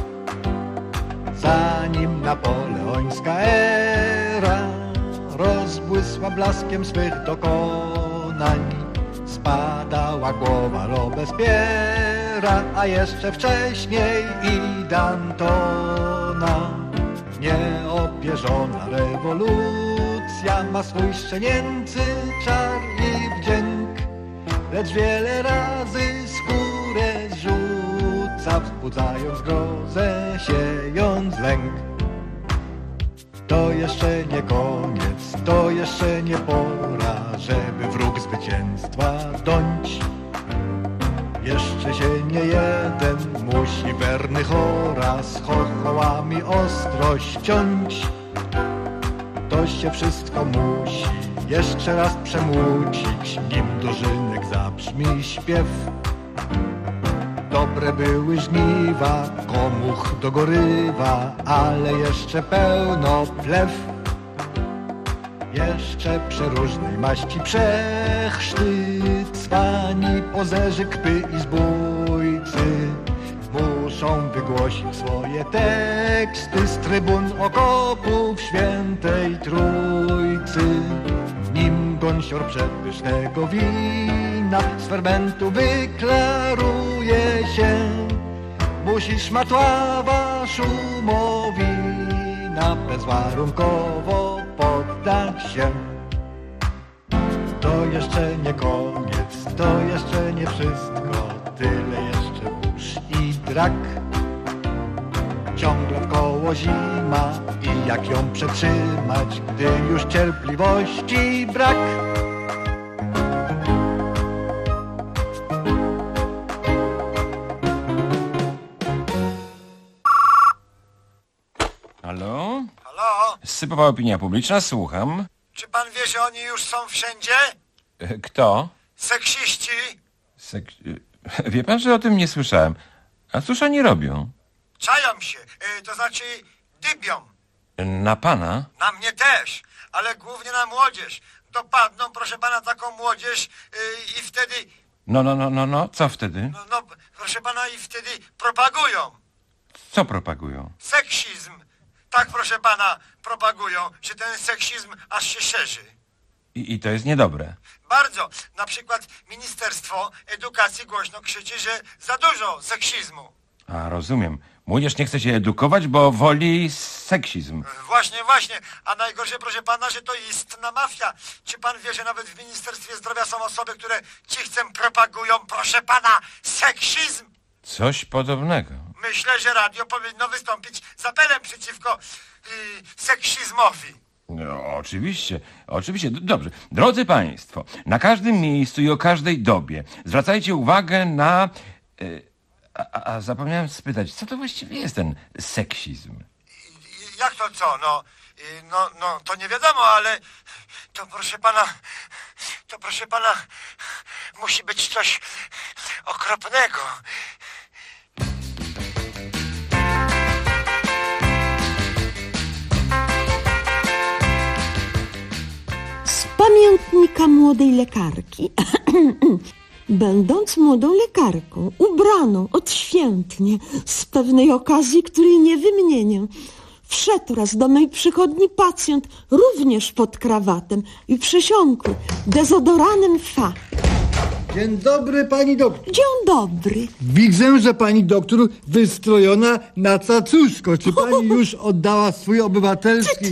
Zanim napoleońska era rozbłysła blaskiem swych dokonań, nań spadała głowa Robespiera, a jeszcze wcześniej i Dantona. Nieopierzona rewolucja ma swój szczenięcy czar i wdzięk, lecz wiele razy skórę zrzuca, wzbudzając grozę, siejąc lęk. To jeszcze nie koniec, to jeszcze nie pora, żeby wróg zwycięstwa dońć. Jeszcze się nie jeden musi werny chora z chochołami ostro ściąć. To się wszystko musi jeszcze raz przemłócić, nim dożynek zabrzmi śpiew. Dobre były żniwa, komuch dogorywa, ale jeszcze pełno plew. Jeszcze przeróżnej maści przechrzty, cwani, pozerzy, kpy i zbójcy muszą wygłosić swoje teksty z trybun okopów świętej Trójcy. Nim gąsior przepysznego wina z fermentu wyklaruje się, musi szmatława szumowina bezwarunkowo poddać się. To jeszcze nie koniec, to jeszcze nie wszystko, tyle jeszcze burz i drak. Ciągle wkoło zima i jak ją przetrzymać, gdy już cierpliwości brak. Halo? Halo? Sypowa opinia publiczna, słucham. Czy pan wie, że oni już są wszędzie? Kto? Seksiści? Wie pan, że o tym nie słyszałem. A cóż oni robią? Czają się, to znaczy dybią. Na pana? Na mnie też, ale głównie na młodzież. Dopadną, proszę pana, taką młodzież i wtedy... No, co wtedy? No, proszę pana, i wtedy propagują. Co propagują? Seksizm. Tak, proszę pana, propagują, że ten seksizm aż się szerzy. I to jest niedobre. Bardzo. Na przykład Ministerstwo Edukacji głośno krzyczy, że za dużo seksizmu. A, rozumiem. Młodzież nie chce się edukować, bo woli seksizm. Właśnie. A najgorsze, proszę pana, że to istna mafia. Czy pan wie, że nawet w Ministerstwie Zdrowia są osoby, które cichcem propagują, proszę pana, seksizm? Coś podobnego. Myślę, że radio powinno wystąpić z apelem przeciwko seksizmowi. No, oczywiście. Dobrze. Drodzy państwo, na każdym miejscu i o każdej dobie zwracajcie uwagę na... A zapomniałem spytać, co to właściwie jest ten seksizm? Jak to co? No, to nie wiadomo, ale to proszę pana, musi być coś okropnego. Z pamiętnika młodej lekarki. Będąc młodą lekarką, ubraną odświętnie, z pewnej okazji, której nie wymienię, wszedł raz do mej przychodni pacjent, również pod krawatem i przysiąkły dezodoranem Fa. Dzień dobry, pani doktor. Dzień dobry. Widzę, że pani doktor wystrojona na cacuszko. Czy pani już oddała swój obywatelski...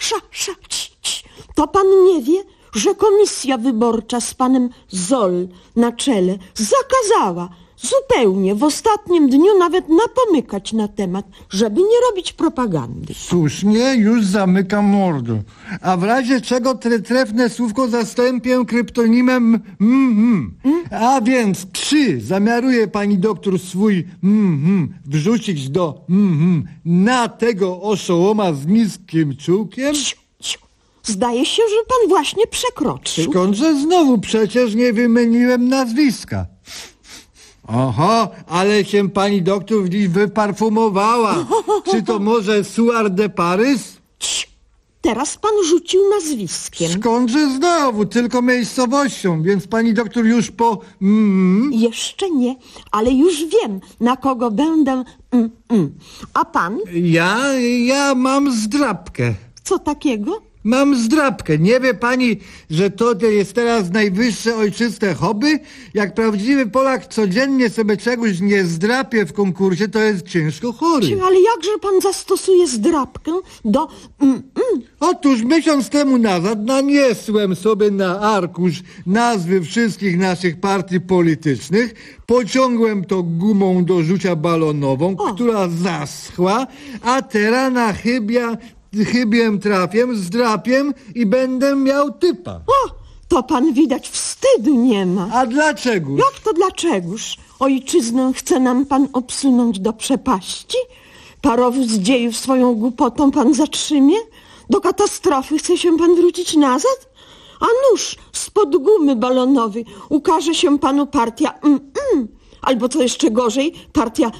To pan nie wie, że komisja wyborcza z panem Zoll na czele zakazała zupełnie w ostatnim dniu nawet napomykać na temat, żeby nie robić propagandy. Słusznie, już zamykam mordę. A w razie czego trefne słówko zastąpię kryptonimem A więc czy zamiaruje pani doktor swój wrzucić do na tego oszołoma z niskim czułkiem? Zdaje się, że pan właśnie przekroczył. Skądże znowu? Przecież nie wymieniłem nazwiska. Oho, ale się pani doktor dziś wyparfumowała. Czy to może Suar de Paris? Teraz pan rzucił nazwiskiem. Skądże znowu? Tylko miejscowością, więc pani doktor już po... Jeszcze nie, ale już wiem, na kogo będę... A pan? Ja mam zdrabkę. Co takiego? Mam zdrabkę. Nie wie pani, że to jest teraz najwyższe ojczyste hobby? Jak prawdziwy Polak codziennie sobie czegoś nie zdrapie w konkursie, to jest ciężko chory. Ale jakże pan zastosuje zdrabkę do... Otóż miesiąc temu nazad naniesłem sobie na arkusz nazwy wszystkich naszych partii politycznych, pociągłem to gumą do rzucia balonową, która zaschła, a teraz na chybiem trafiem, zdrapiem i będę miał typa. To pan widać wstydu nie ma. A dlaczego? Jak to dlaczegoż? Ojczyznę chce nam pan obsunąć do przepaści? Parowóz dziejów swoją głupotą pan zatrzymie? Do katastrofy chce się pan wrócić nazad? A nuż, spod gumy balonowej ukaże się panu partia albo co jeszcze gorzej, partia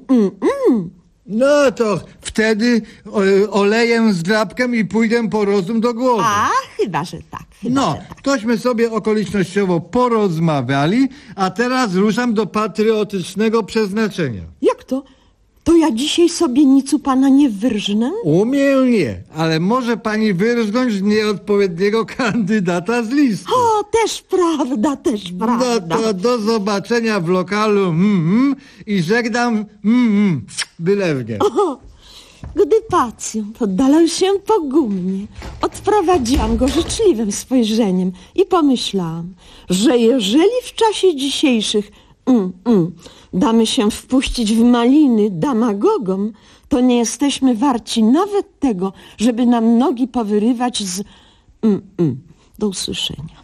No to wtedy olejem zdrabkiem i pójdę po rozum do głowy. Chyba, że tak. Tośmy sobie okolicznościowo porozmawiali, a teraz ruszam do patriotycznego przeznaczenia. Jak to? To ja dzisiaj sobie nic u pana nie wyrżnę? Umie nie, ale może pani wyrżnąć nieodpowiedniego kandydata z listy. Też prawda. No to do zobaczenia w lokalu i żegnam wylewnie. Gdy pacjent oddalał się pogumnie, odprowadziłam go życzliwym spojrzeniem i pomyślałam, że jeżeli w czasie dzisiejszych damy się wpuścić w maliny demagogom, to nie jesteśmy warci nawet tego, żeby nam nogi powyrywać z Do usłyszenia.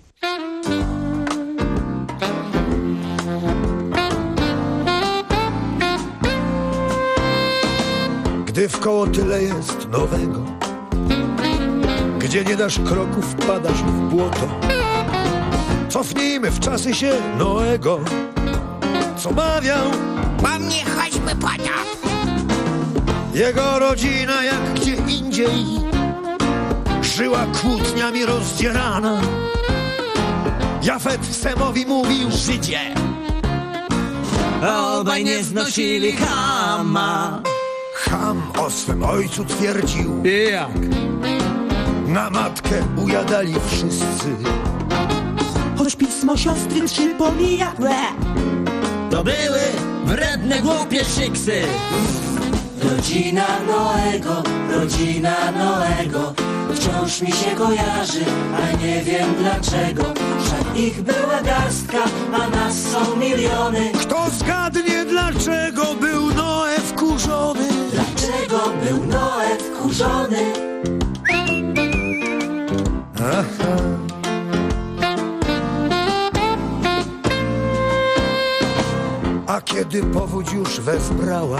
Gdy wkoło tyle jest nowego, gdzie nie dasz kroku, wpadasz w błoto. Cofnijmy w czasy się Noego, co mawiał: po mnie choćby potop. Jego rodzina jak gdzie indziej żyła kłótniami rozdzierana. Jafet Semowi mówił: Żydzie, obaj nie znosili Chama. Cham o swym ojcu twierdził: jak? Na matkę ujadali wszyscy. Choć pismo siostry trzy pomija, to były wredne, głupie szyksy. Rodzina Noego, wciąż mi się kojarzy, a nie wiem dlaczego. Wszak ich była garstka, a nas są miliony. Kto zgadnie, dlaczego był Noe wkurzony? Dlaczego był Noe wkurzony? Aha. A kiedy powódź już wezbrała,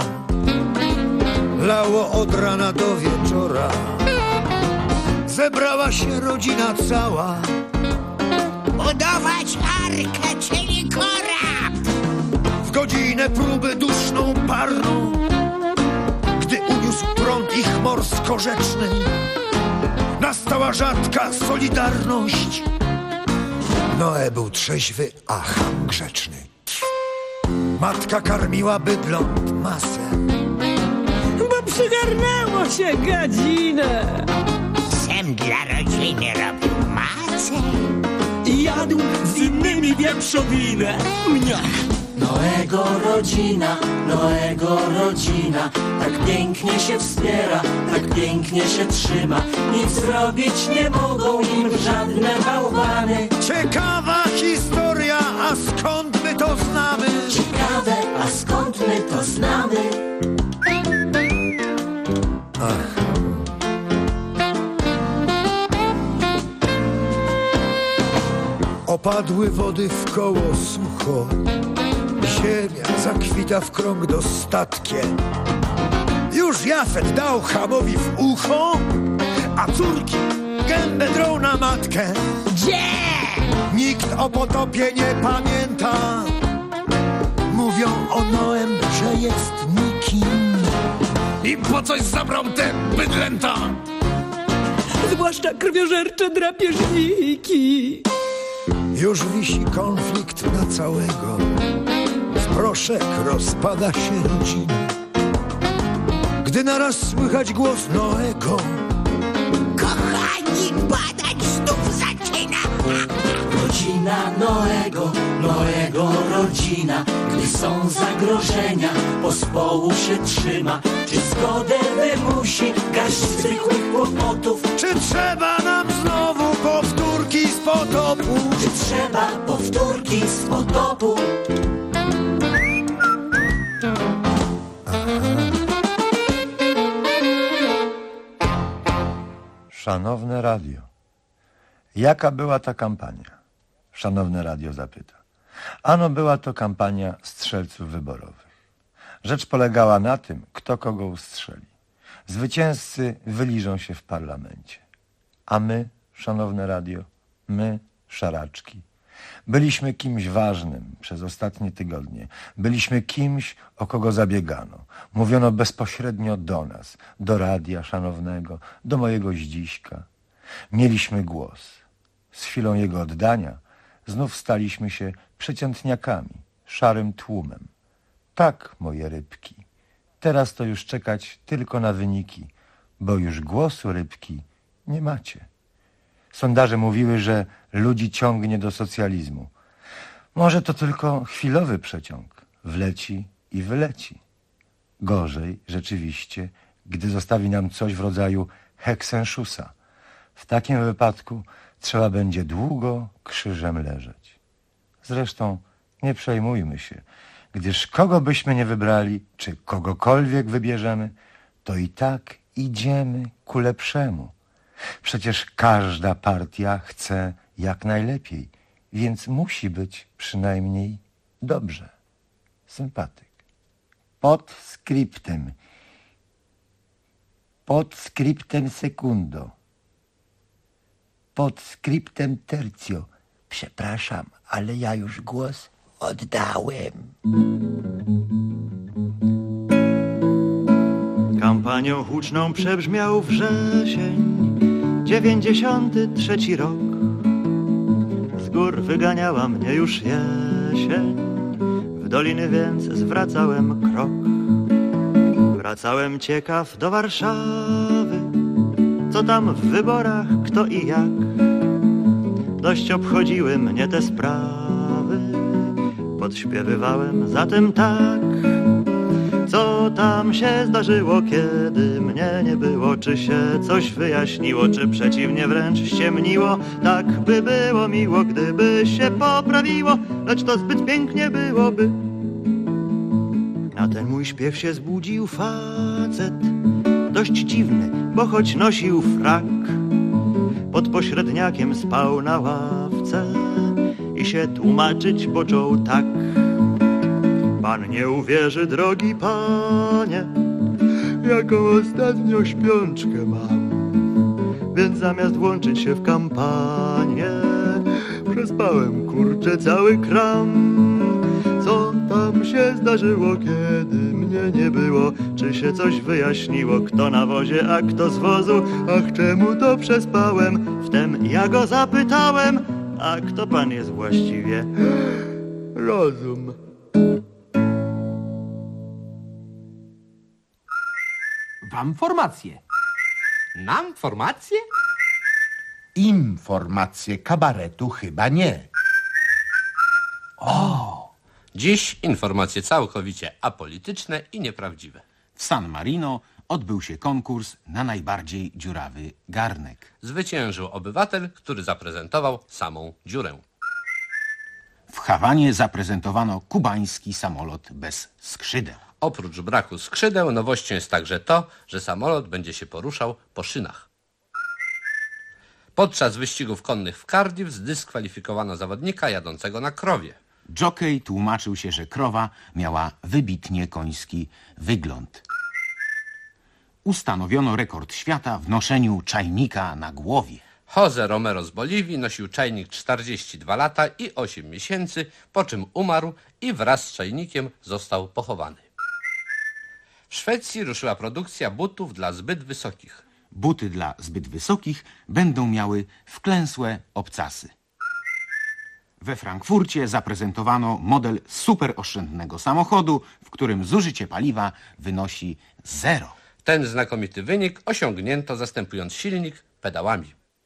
lało od rana do wieczora, zebrała się rodzina cała. Budować arkę, czyli korab. W godzinę próby duszną parną, gdy uniósł prąd ich morsko-rzeczny, nastała rzadka solidarność. Noe był trzeźwy, a Cham grzeczny. Matka karmiła bydlą masę, bo przygarnęło się gadzinę. Sem dla rodziny robił macę i jadł z innymi wieprzowinę. Mniach. Noego rodzina, tak pięknie się wspiera, tak pięknie się trzyma. Nic zrobić nie mogą im żadne bałwany. Ciekawa historia, a skąd my to znamy? Ciekawe, a skąd my to znamy? Ach. Opadły wody wkoło sucho, ziemia zakwita w krąg dostatkiem. Już Jafet dał Chamowi w ucho, a córki gębę drą na matkę. Gdzie? Nikt o potopie nie pamięta. Mówią o Noem, że jest nikim. I po coś zabrał te bydlęta. Zwłaszcza krwiożercze drapieżniki. Już wisi konflikt na całego. W proszek rozpada się rodzina, gdy naraz słychać głos Noego: kochaj pani padać znów zaczyna. Rodzina Noego rodzina, gdy są zagrożenia, pospołu się trzyma. Czy zgodę wymusi garść zwykłych kłopotów? Czy trzeba nam znowu powtórki z potopu? Czy trzeba powtórki z potopu? Szanowne radio, jaka była ta kampania? Szanowne radio zapyta. Ano była to kampania strzelców wyborowych. Rzecz polegała na tym, kto kogo ustrzeli. Zwycięzcy wyliżą się w parlamencie. A my, szanowne radio, my, szaraczki, byliśmy kimś ważnym przez ostatnie tygodnie. Byliśmy kimś, o kogo zabiegano. Mówiono bezpośrednio do nas, do radia szanownego, do mojego Zdziśka. Mieliśmy głos. Z chwilą jego oddania znów staliśmy się przeciętniakami, szarym tłumem. Tak, moje rybki, teraz to już czekać tylko na wyniki, bo już głosu, rybki, nie macie. Sondaże mówiły, że ludzi ciągnie do socjalizmu. Może to tylko chwilowy przeciąg. Wleci i wyleci. Gorzej, rzeczywiście, gdy zostawi nam coś w rodzaju Heksenschusa. W takim wypadku trzeba będzie długo krzyżem leżeć. Zresztą nie przejmujmy się, gdyż kogo byśmy nie wybrali, czy kogokolwiek wybierzemy, to i tak idziemy ku lepszemu. Przecież każda partia chce jak najlepiej, więc musi być przynajmniej dobrze. Sympatyk. Pod skryptem secundo. Pod skryptem tercio. Przepraszam, ale ja już głos oddałem. Kampanią huczną przebrzmiał wrzesień, 93 rok. Z gór wyganiała mnie już jesień, w doliny więc zwracałem krok. Wracałem ciekaw do Warszawy, co tam w wyborach, kto i jak. Dość obchodziły mnie te sprawy, podśpiewywałem zatem tak. Co tam się zdarzyło, kiedy mnie nie było? Czy się coś wyjaśniło, czy przeciwnie wręcz ściemniło? Tak by było miło, gdyby się poprawiło, lecz to zbyt pięknie byłoby. Na ten mój śpiew się zbudził facet, dość dziwny, bo choć nosił frak, pod pośredniakiem spał na ławce i się tłumaczyć począł tak. Pan nie uwierzy, drogi panie, jaką ostatnio śpiączkę mam. Więc zamiast włączyć się w kampanię, przespałem, kurczę, cały kram. Co tam się zdarzyło, kiedy mnie nie było? Czy się coś wyjaśniło? Kto na wozie, a kto z wozu? Ach, czemu to przespałem? Wtem ja go zapytałem, a kto pan jest właściwie? Rozum. Wam formacje. Nam formacje? Informacje kabaretu chyba nie. O! Dziś informacje całkowicie apolityczne i nieprawdziwe. W San Marino odbył się konkurs na najbardziej dziurawy garnek. Zwyciężył obywatel, który zaprezentował samą dziurę. W Hawanie zaprezentowano kubański samolot bez skrzydeł. Oprócz braku skrzydeł nowością jest także to, że samolot będzie się poruszał po szynach. Podczas wyścigów konnych w Cardiff zdyskwalifikowano zawodnika jadącego na krowie. Jockey tłumaczył się, że krowa miała wybitnie koński wygląd. Ustanowiono rekord świata w noszeniu czajnika na głowie. Jose Romero z Boliwii nosił czajnik 42 lata i 8 miesięcy, po czym umarł i wraz z czajnikiem został pochowany. W Szwecji ruszyła produkcja butów dla zbyt wysokich. Buty dla zbyt wysokich będą miały wklęsłe obcasy. We Frankfurcie zaprezentowano model superoszczędnego samochodu, w którym zużycie paliwa wynosi 0. Ten znakomity wynik osiągnięto zastępując silnik pedałami.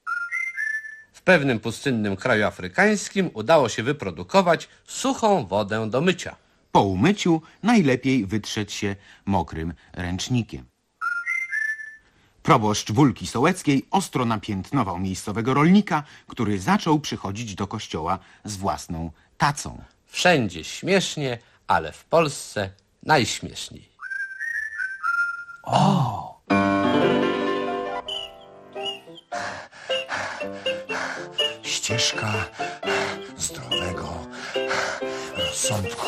W pewnym pustynnym kraju afrykańskim udało się wyprodukować suchą wodę do mycia. Po umyciu najlepiej wytrzeć się mokrym ręcznikiem. Proboszcz Wólki Sołeckiej ostro napiętnował miejscowego rolnika, który zaczął przychodzić do kościoła z własną tacą. Wszędzie śmiesznie, ale w Polsce najśmieszniej. O! Ścieżka zdrowego rozsądku.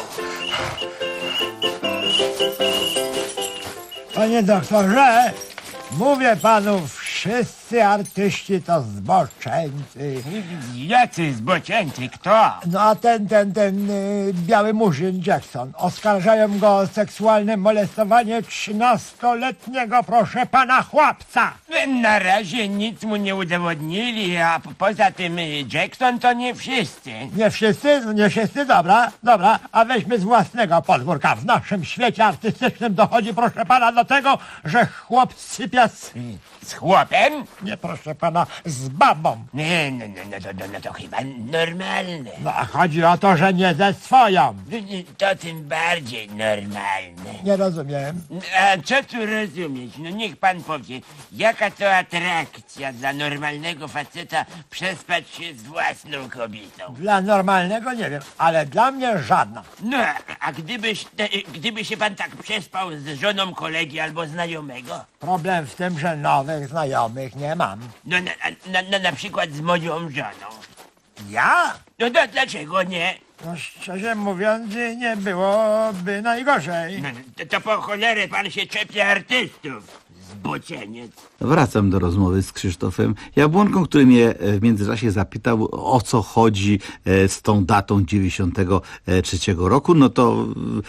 Panie doktorze, mówię panu, wszyscy artyści to zboczeńcy. Jacy zboczeńcy? Kto? No a ten biały murzyn Jackson. Oskarżają go o seksualne molestowanie 13-letniego, proszę pana, chłopca. Na razie nic mu nie udowodnili, a poza tym Jackson to nie wszyscy. Nie wszyscy? No nie wszyscy? Dobra. A weźmy z własnego podwórka. W naszym świecie artystycznym dochodzi, proszę pana, do tego, że chłop sypia z chłopem? Nie, proszę pana, z babą. No to chyba normalne. No a chodzi o to, że nie ze swoją. To tym bardziej normalne. Nie rozumiem. A co tu rozumieć? No niech pan powie, jaka to atrakcja dla normalnego faceta przespać się z własną kobietą? Dla normalnego nie wiem, ale dla mnie żadna. No, a gdyby się pan tak przespał z żoną kolegi albo znajomego? Problem w tym, że nowych znajomych nie mam. No na przykład z moją żoną. Ja? No dlaczego nie? No szczerze mówiąc, nie byłoby najgorzej. No, to po cholerę pan się czepia artystów. Zbocieniec. Wracam do rozmowy z Krzysztofem Jabłonką, który mnie w międzyczasie zapytał, o co chodzi z tą datą 93 roku. No to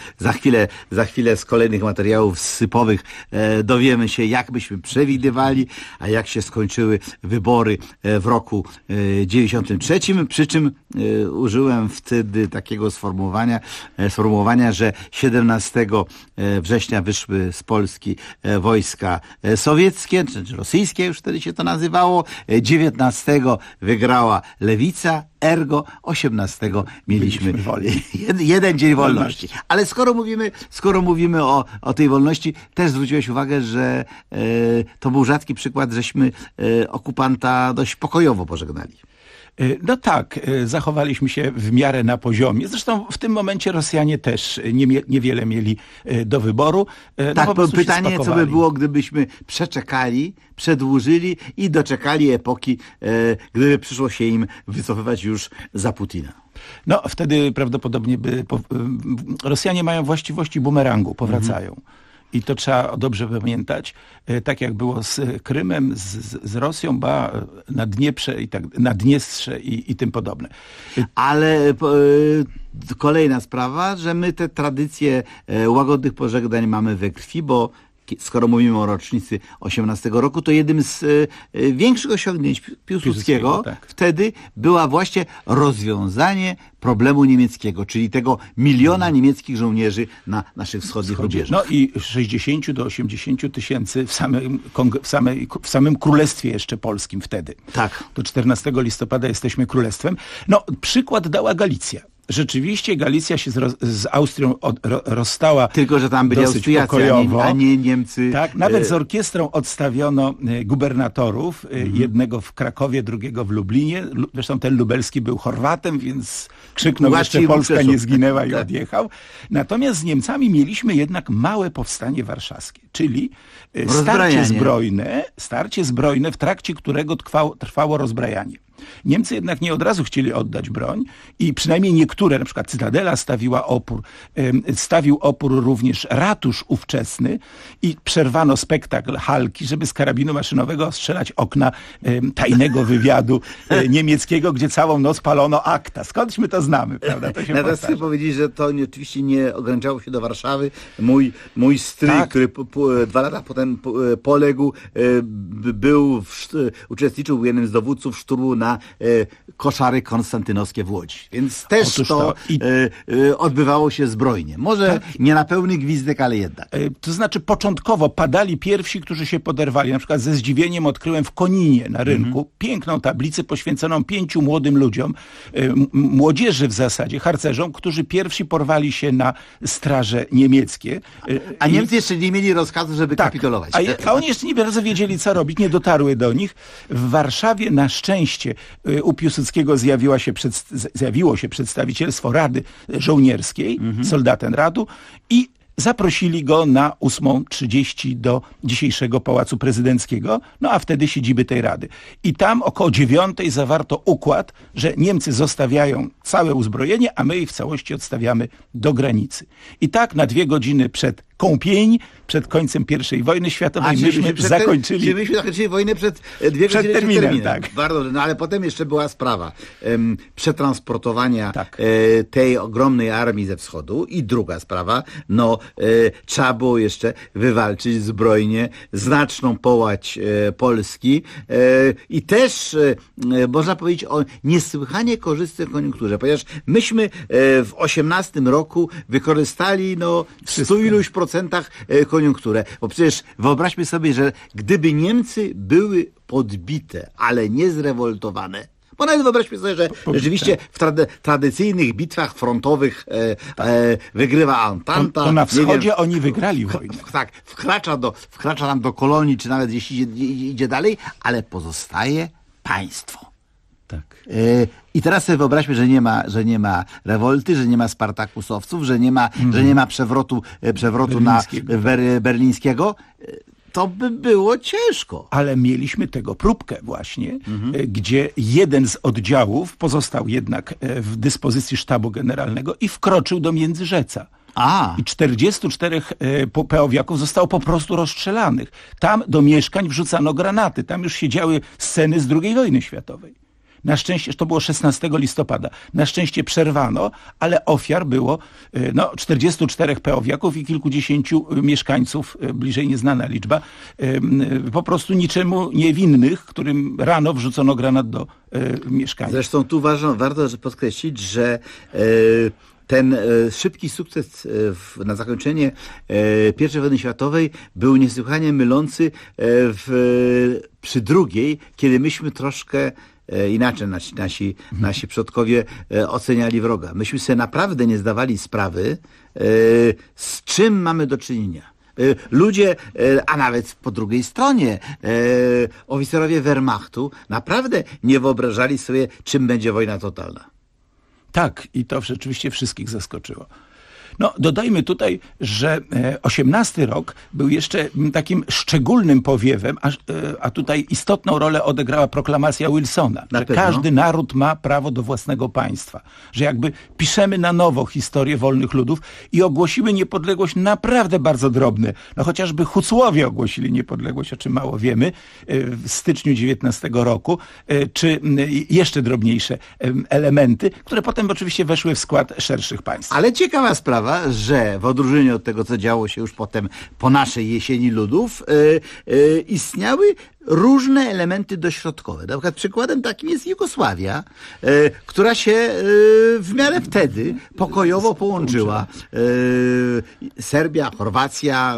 za chwilę z kolejnych materiałów sypowych dowiemy się, jak byśmy przewidywali, a jak się skończyły wybory w roku 93. Przy czym użyłem wtedy takiego sformułowania, że 17 września wyszły z Polski wojska sowieckie, czy rosyjskie już wtedy się to nazywało. 19 wygrała lewica, ergo 18 mieliśmy jeden dzień wolności. Ale skoro mówimy o tej wolności, też zwróciłeś uwagę, że to był rzadki przykład, żeśmy okupanta dość pokojowo pożegnali. No tak, zachowaliśmy się w miarę na poziomie. Zresztą w tym momencie Rosjanie też niewiele mieli do wyboru. Tak, pytanie, co by było, gdybyśmy przeczekali, przedłużyli i doczekali epoki, gdyby przyszło się im wycofywać już za Putina. No, wtedy prawdopodobnie Rosjanie mają właściwości bumerangu, powracają. I to trzeba dobrze pamiętać, tak jak było z Krymem, z Rosją, na Dniestrze i tym podobne. Ale kolejna sprawa, że my te tradycje łagodnych pożegnań mamy we krwi, bo skoro mówimy o rocznicy 18 roku, to jednym z większych osiągnięć Piłsudskiego wtedy była właśnie rozwiązanie problemu niemieckiego, czyli tego 1 miliona niemieckich żołnierzy na naszych wschodnich rubieżach. No i 60 do 80 tysięcy w samym Królestwie jeszcze Polskim wtedy. Tak. Do 14 listopada jesteśmy królestwem. No, przykład dała Galicja. Rzeczywiście Galicja się z Austrią rozstała. Tylko że tam byli Austriacy, a nie Niemcy. Tak, nawet z orkiestrą odstawiono gubernatorów, jednego w Krakowie, drugiego w Lublinie. Zresztą ten lubelski był Chorwatem, więc krzyknął jeszcze Polska nie zginęła i odjechał. Natomiast z Niemcami mieliśmy jednak małe powstanie warszawskie, czyli starcie zbrojne, w trakcie którego trwało rozbrajanie. Niemcy jednak nie od razu chcieli oddać broń i przynajmniej niektóre, na przykład Cytadela stawiła opór, stawił opór również ratusz ówczesny i przerwano spektakl Halki, żeby z karabinu maszynowego strzelać okna tajnego wywiadu niemieckiego, gdzie całą noc palono akta. Skądśmy to znamy, prawda? To się Natomiast chcę powiedzieć, że to oczywiście nie ograniczało się do Warszawy. Mój stryj, który 2 lata potem poległ, uczestniczył w jednym z dowódców szturmu na koszary konstantynowskie w Łodzi. Więc też Otóż to odbywało się zbrojnie. Może nie na pełny gwizdek, ale jednak. To znaczy początkowo padali pierwsi, którzy się poderwali. Na przykład ze zdziwieniem odkryłem w Koninie na rynku piękną tablicę poświęconą 5 młodym ludziom, młodzieży w zasadzie, harcerzom, którzy pierwsi porwali się na straże niemieckie. A Niemcy jeszcze nie mieli rozkazu, żeby kapitulować. A oni jeszcze nie bardzo wiedzieli, co robić, nie dotarły do nich. W Warszawie na szczęście u Piłsudskiego zjawiło się przedstawicielstwo Rady Żołnierskiej, Soldatenratu, i zaprosili go na 8:30 do dzisiejszego Pałacu Prezydenckiego, no a wtedy siedziby tej Rady. I tam około 9:00 zawarto układ, że Niemcy zostawiają całe uzbrojenie, a my ich w całości odstawiamy do granicy. I tak na 2 godziny przed Kąpień, przed końcem I wojny światowej, myśmy zakończyli wojnę przed 2 godziny terminem. Tak. Bardzo, no ale potem jeszcze była sprawa przetransportowania tej ogromnej armii ze wschodu i druga sprawa, trzeba było jeszcze wywalczyć zbrojnie znaczną połać Polski i też można powiedzieć o niesłychanie korzystnej koniunkturze, ponieważ myśmy w 18 roku wykorzystali w 100 iluś procentach koniunkturę, bo przecież wyobraźmy sobie, że gdyby Niemcy były podbite, ale nie zrewoltowane, bo nawet wyobraźmy sobie, że rzeczywiście w tradycyjnych bitwach frontowych wygrywa Ententa. To na wschodzie oni wygrali wojnę. Tak, wkracza tam do kolonii, czy nawet jeśli idzie dalej, ale pozostaje państwo. Tak. I teraz sobie wyobraźmy, że nie ma rewolty, że nie ma spartakusowców, że nie ma przewrotu berlińskiego. To by było ciężko. Ale mieliśmy tego próbkę właśnie, gdzie jeden z oddziałów pozostał jednak w dyspozycji sztabu generalnego i wkroczył do Międzyrzeca. I 44 peowiaków zostało po prostu rozstrzelanych. Tam do mieszkań wrzucano granaty. Tam już się działy sceny z II wojny światowej. Na szczęście, to było 16 listopada, na szczęście przerwano, ale ofiar było 44 peowiaków i kilkudziesięciu mieszkańców, bliżej nieznana liczba, po prostu niczemu niewinnych, którym rano wrzucono granat do mieszkania. Zresztą tu warto podkreślić, że ten szybki sukces na zakończenie I wojny światowej był niesłychanie mylący przy drugiej, kiedy myśmy troszkę inaczej nasi przodkowie oceniali wroga. Myśmy sobie naprawdę nie zdawali sprawy, z czym mamy do czynienia. Ludzie, a nawet po drugiej stronie, oficerowie Wehrmachtu naprawdę nie wyobrażali sobie, czym będzie wojna totalna. Tak, i to rzeczywiście wszystkich zaskoczyło. Dodajmy tutaj, że 18 rok był jeszcze takim szczególnym powiewem, a tutaj istotną rolę odegrała proklamacja Wilsona, że każdy naród ma prawo do własnego państwa, że jakby piszemy na nowo historię wolnych ludów i ogłosimy niepodległość naprawdę bardzo drobne. Chociażby Hucłowie ogłosili niepodległość, o czym mało wiemy, w styczniu 19 roku, czy jeszcze drobniejsze elementy, które potem oczywiście weszły w skład szerszych państw. Ale ciekawa sprawa, że w odróżnieniu od tego, co działo się już potem po naszej jesieni ludów, istniały różne elementy dośrodkowe. Na przykład przykładem takim jest Jugosławia, która się w miarę wtedy pokojowo połączyła. Serbia, Chorwacja,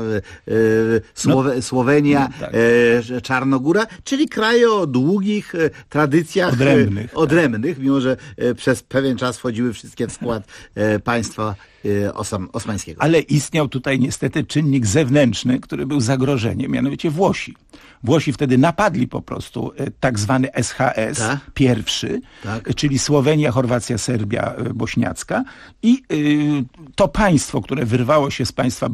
Słowenia, Czarnogóra, czyli kraje o długich tradycjach odrębnych, mimo że przez pewien czas wchodziły wszystkie w skład państwa osmańskiego. Ale istniał tutaj niestety czynnik zewnętrzny, który był zagrożeniem, mianowicie Włosi. Włosi wtedy napadli po prostu tak zwany SHS, pierwszy, czyli Słowenia, Chorwacja, Serbia, Bośniacka i to państwo, które wyrwało się z państwa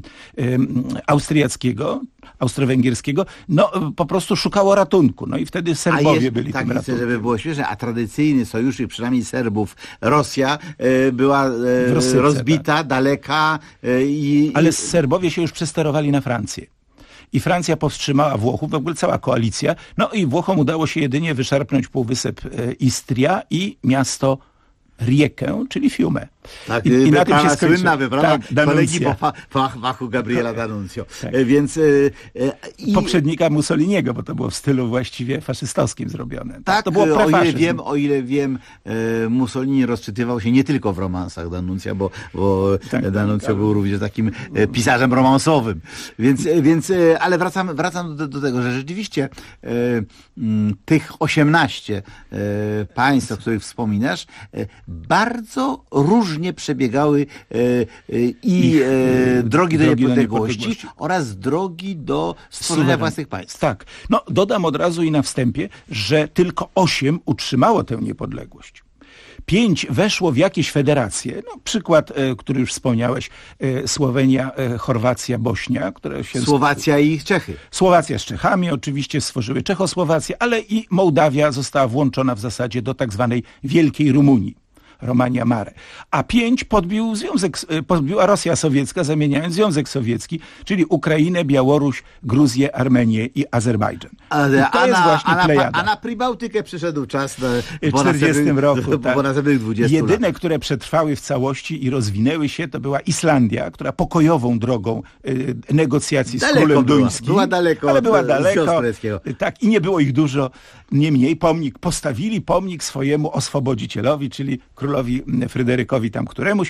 austriackiego, austro-węgierskiego, po prostu szukało ratunku. I wtedy Serbowie byli tym ratunkiem. Żeby było śmieszne, a tradycyjny sojusznik, przynajmniej Serbów, Rosja, była rozbita, daleka. Ale Serbowie się już przesterowali na Francję. I Francja powstrzymała Włochów, w ogóle cała koalicja. I Włochom udało się jedynie wyszarpnąć półwysep Istria i miasto Riekę, czyli Fiume. Tak, I na tym się skończyło. słynna wyprawa Tak, kolegi D'Annunzio. po fachu Gabriela D'Annunzio. Tak. Więc poprzednika Mussoliniego, bo to było w stylu właściwie faszystowskim zrobione. tak, to było prefaszyzm. o ile wiem, Mussolini rozczytywał się nie tylko w romansach D'Annunzia, bo D'Annunzio był również takim pisarzem romansowym. Więc ale wracam do tego, że rzeczywiście tych 18 państw, o których wspominasz, bardzo różnie przebiegały drogi do niepodległości oraz drogi do stworzenia własnych państw. Tak. No, dodam od razu i na wstępie, że tylko 8 utrzymało tę niepodległość. 5 weszło w jakieś federacje. No, przykład, który już wspomniałeś, Słowenia, Chorwacja, Bośnia. Które się Słowacja i Czechy. Słowacja z Czechami oczywiście stworzyły Czechosłowację, ale i Mołdawia została włączona w zasadzie do tak zwanej Wielkiej Rumunii. Romania Mare. A 5 podbiła Rosja Sowiecka, zamieniając Związek Sowiecki, czyli Ukrainę, Białoruś, Gruzję, Armenię i Azerbejdżan. To jest właśnie plejada. A na Prybałtykę przyszedł czas w 40 roku. Po następnych 20 Jedyne, latach. które przetrwały w całości i rozwinęły się, to była Islandia, która pokojową drogą negocjacji z królem duńskim. Była daleko. Ale była daleko. Tak, i nie było ich dużo. Niemniej postawili pomnik swojemu oswobodzicielowi, czyli królowi Fryderykowi tam któremuś,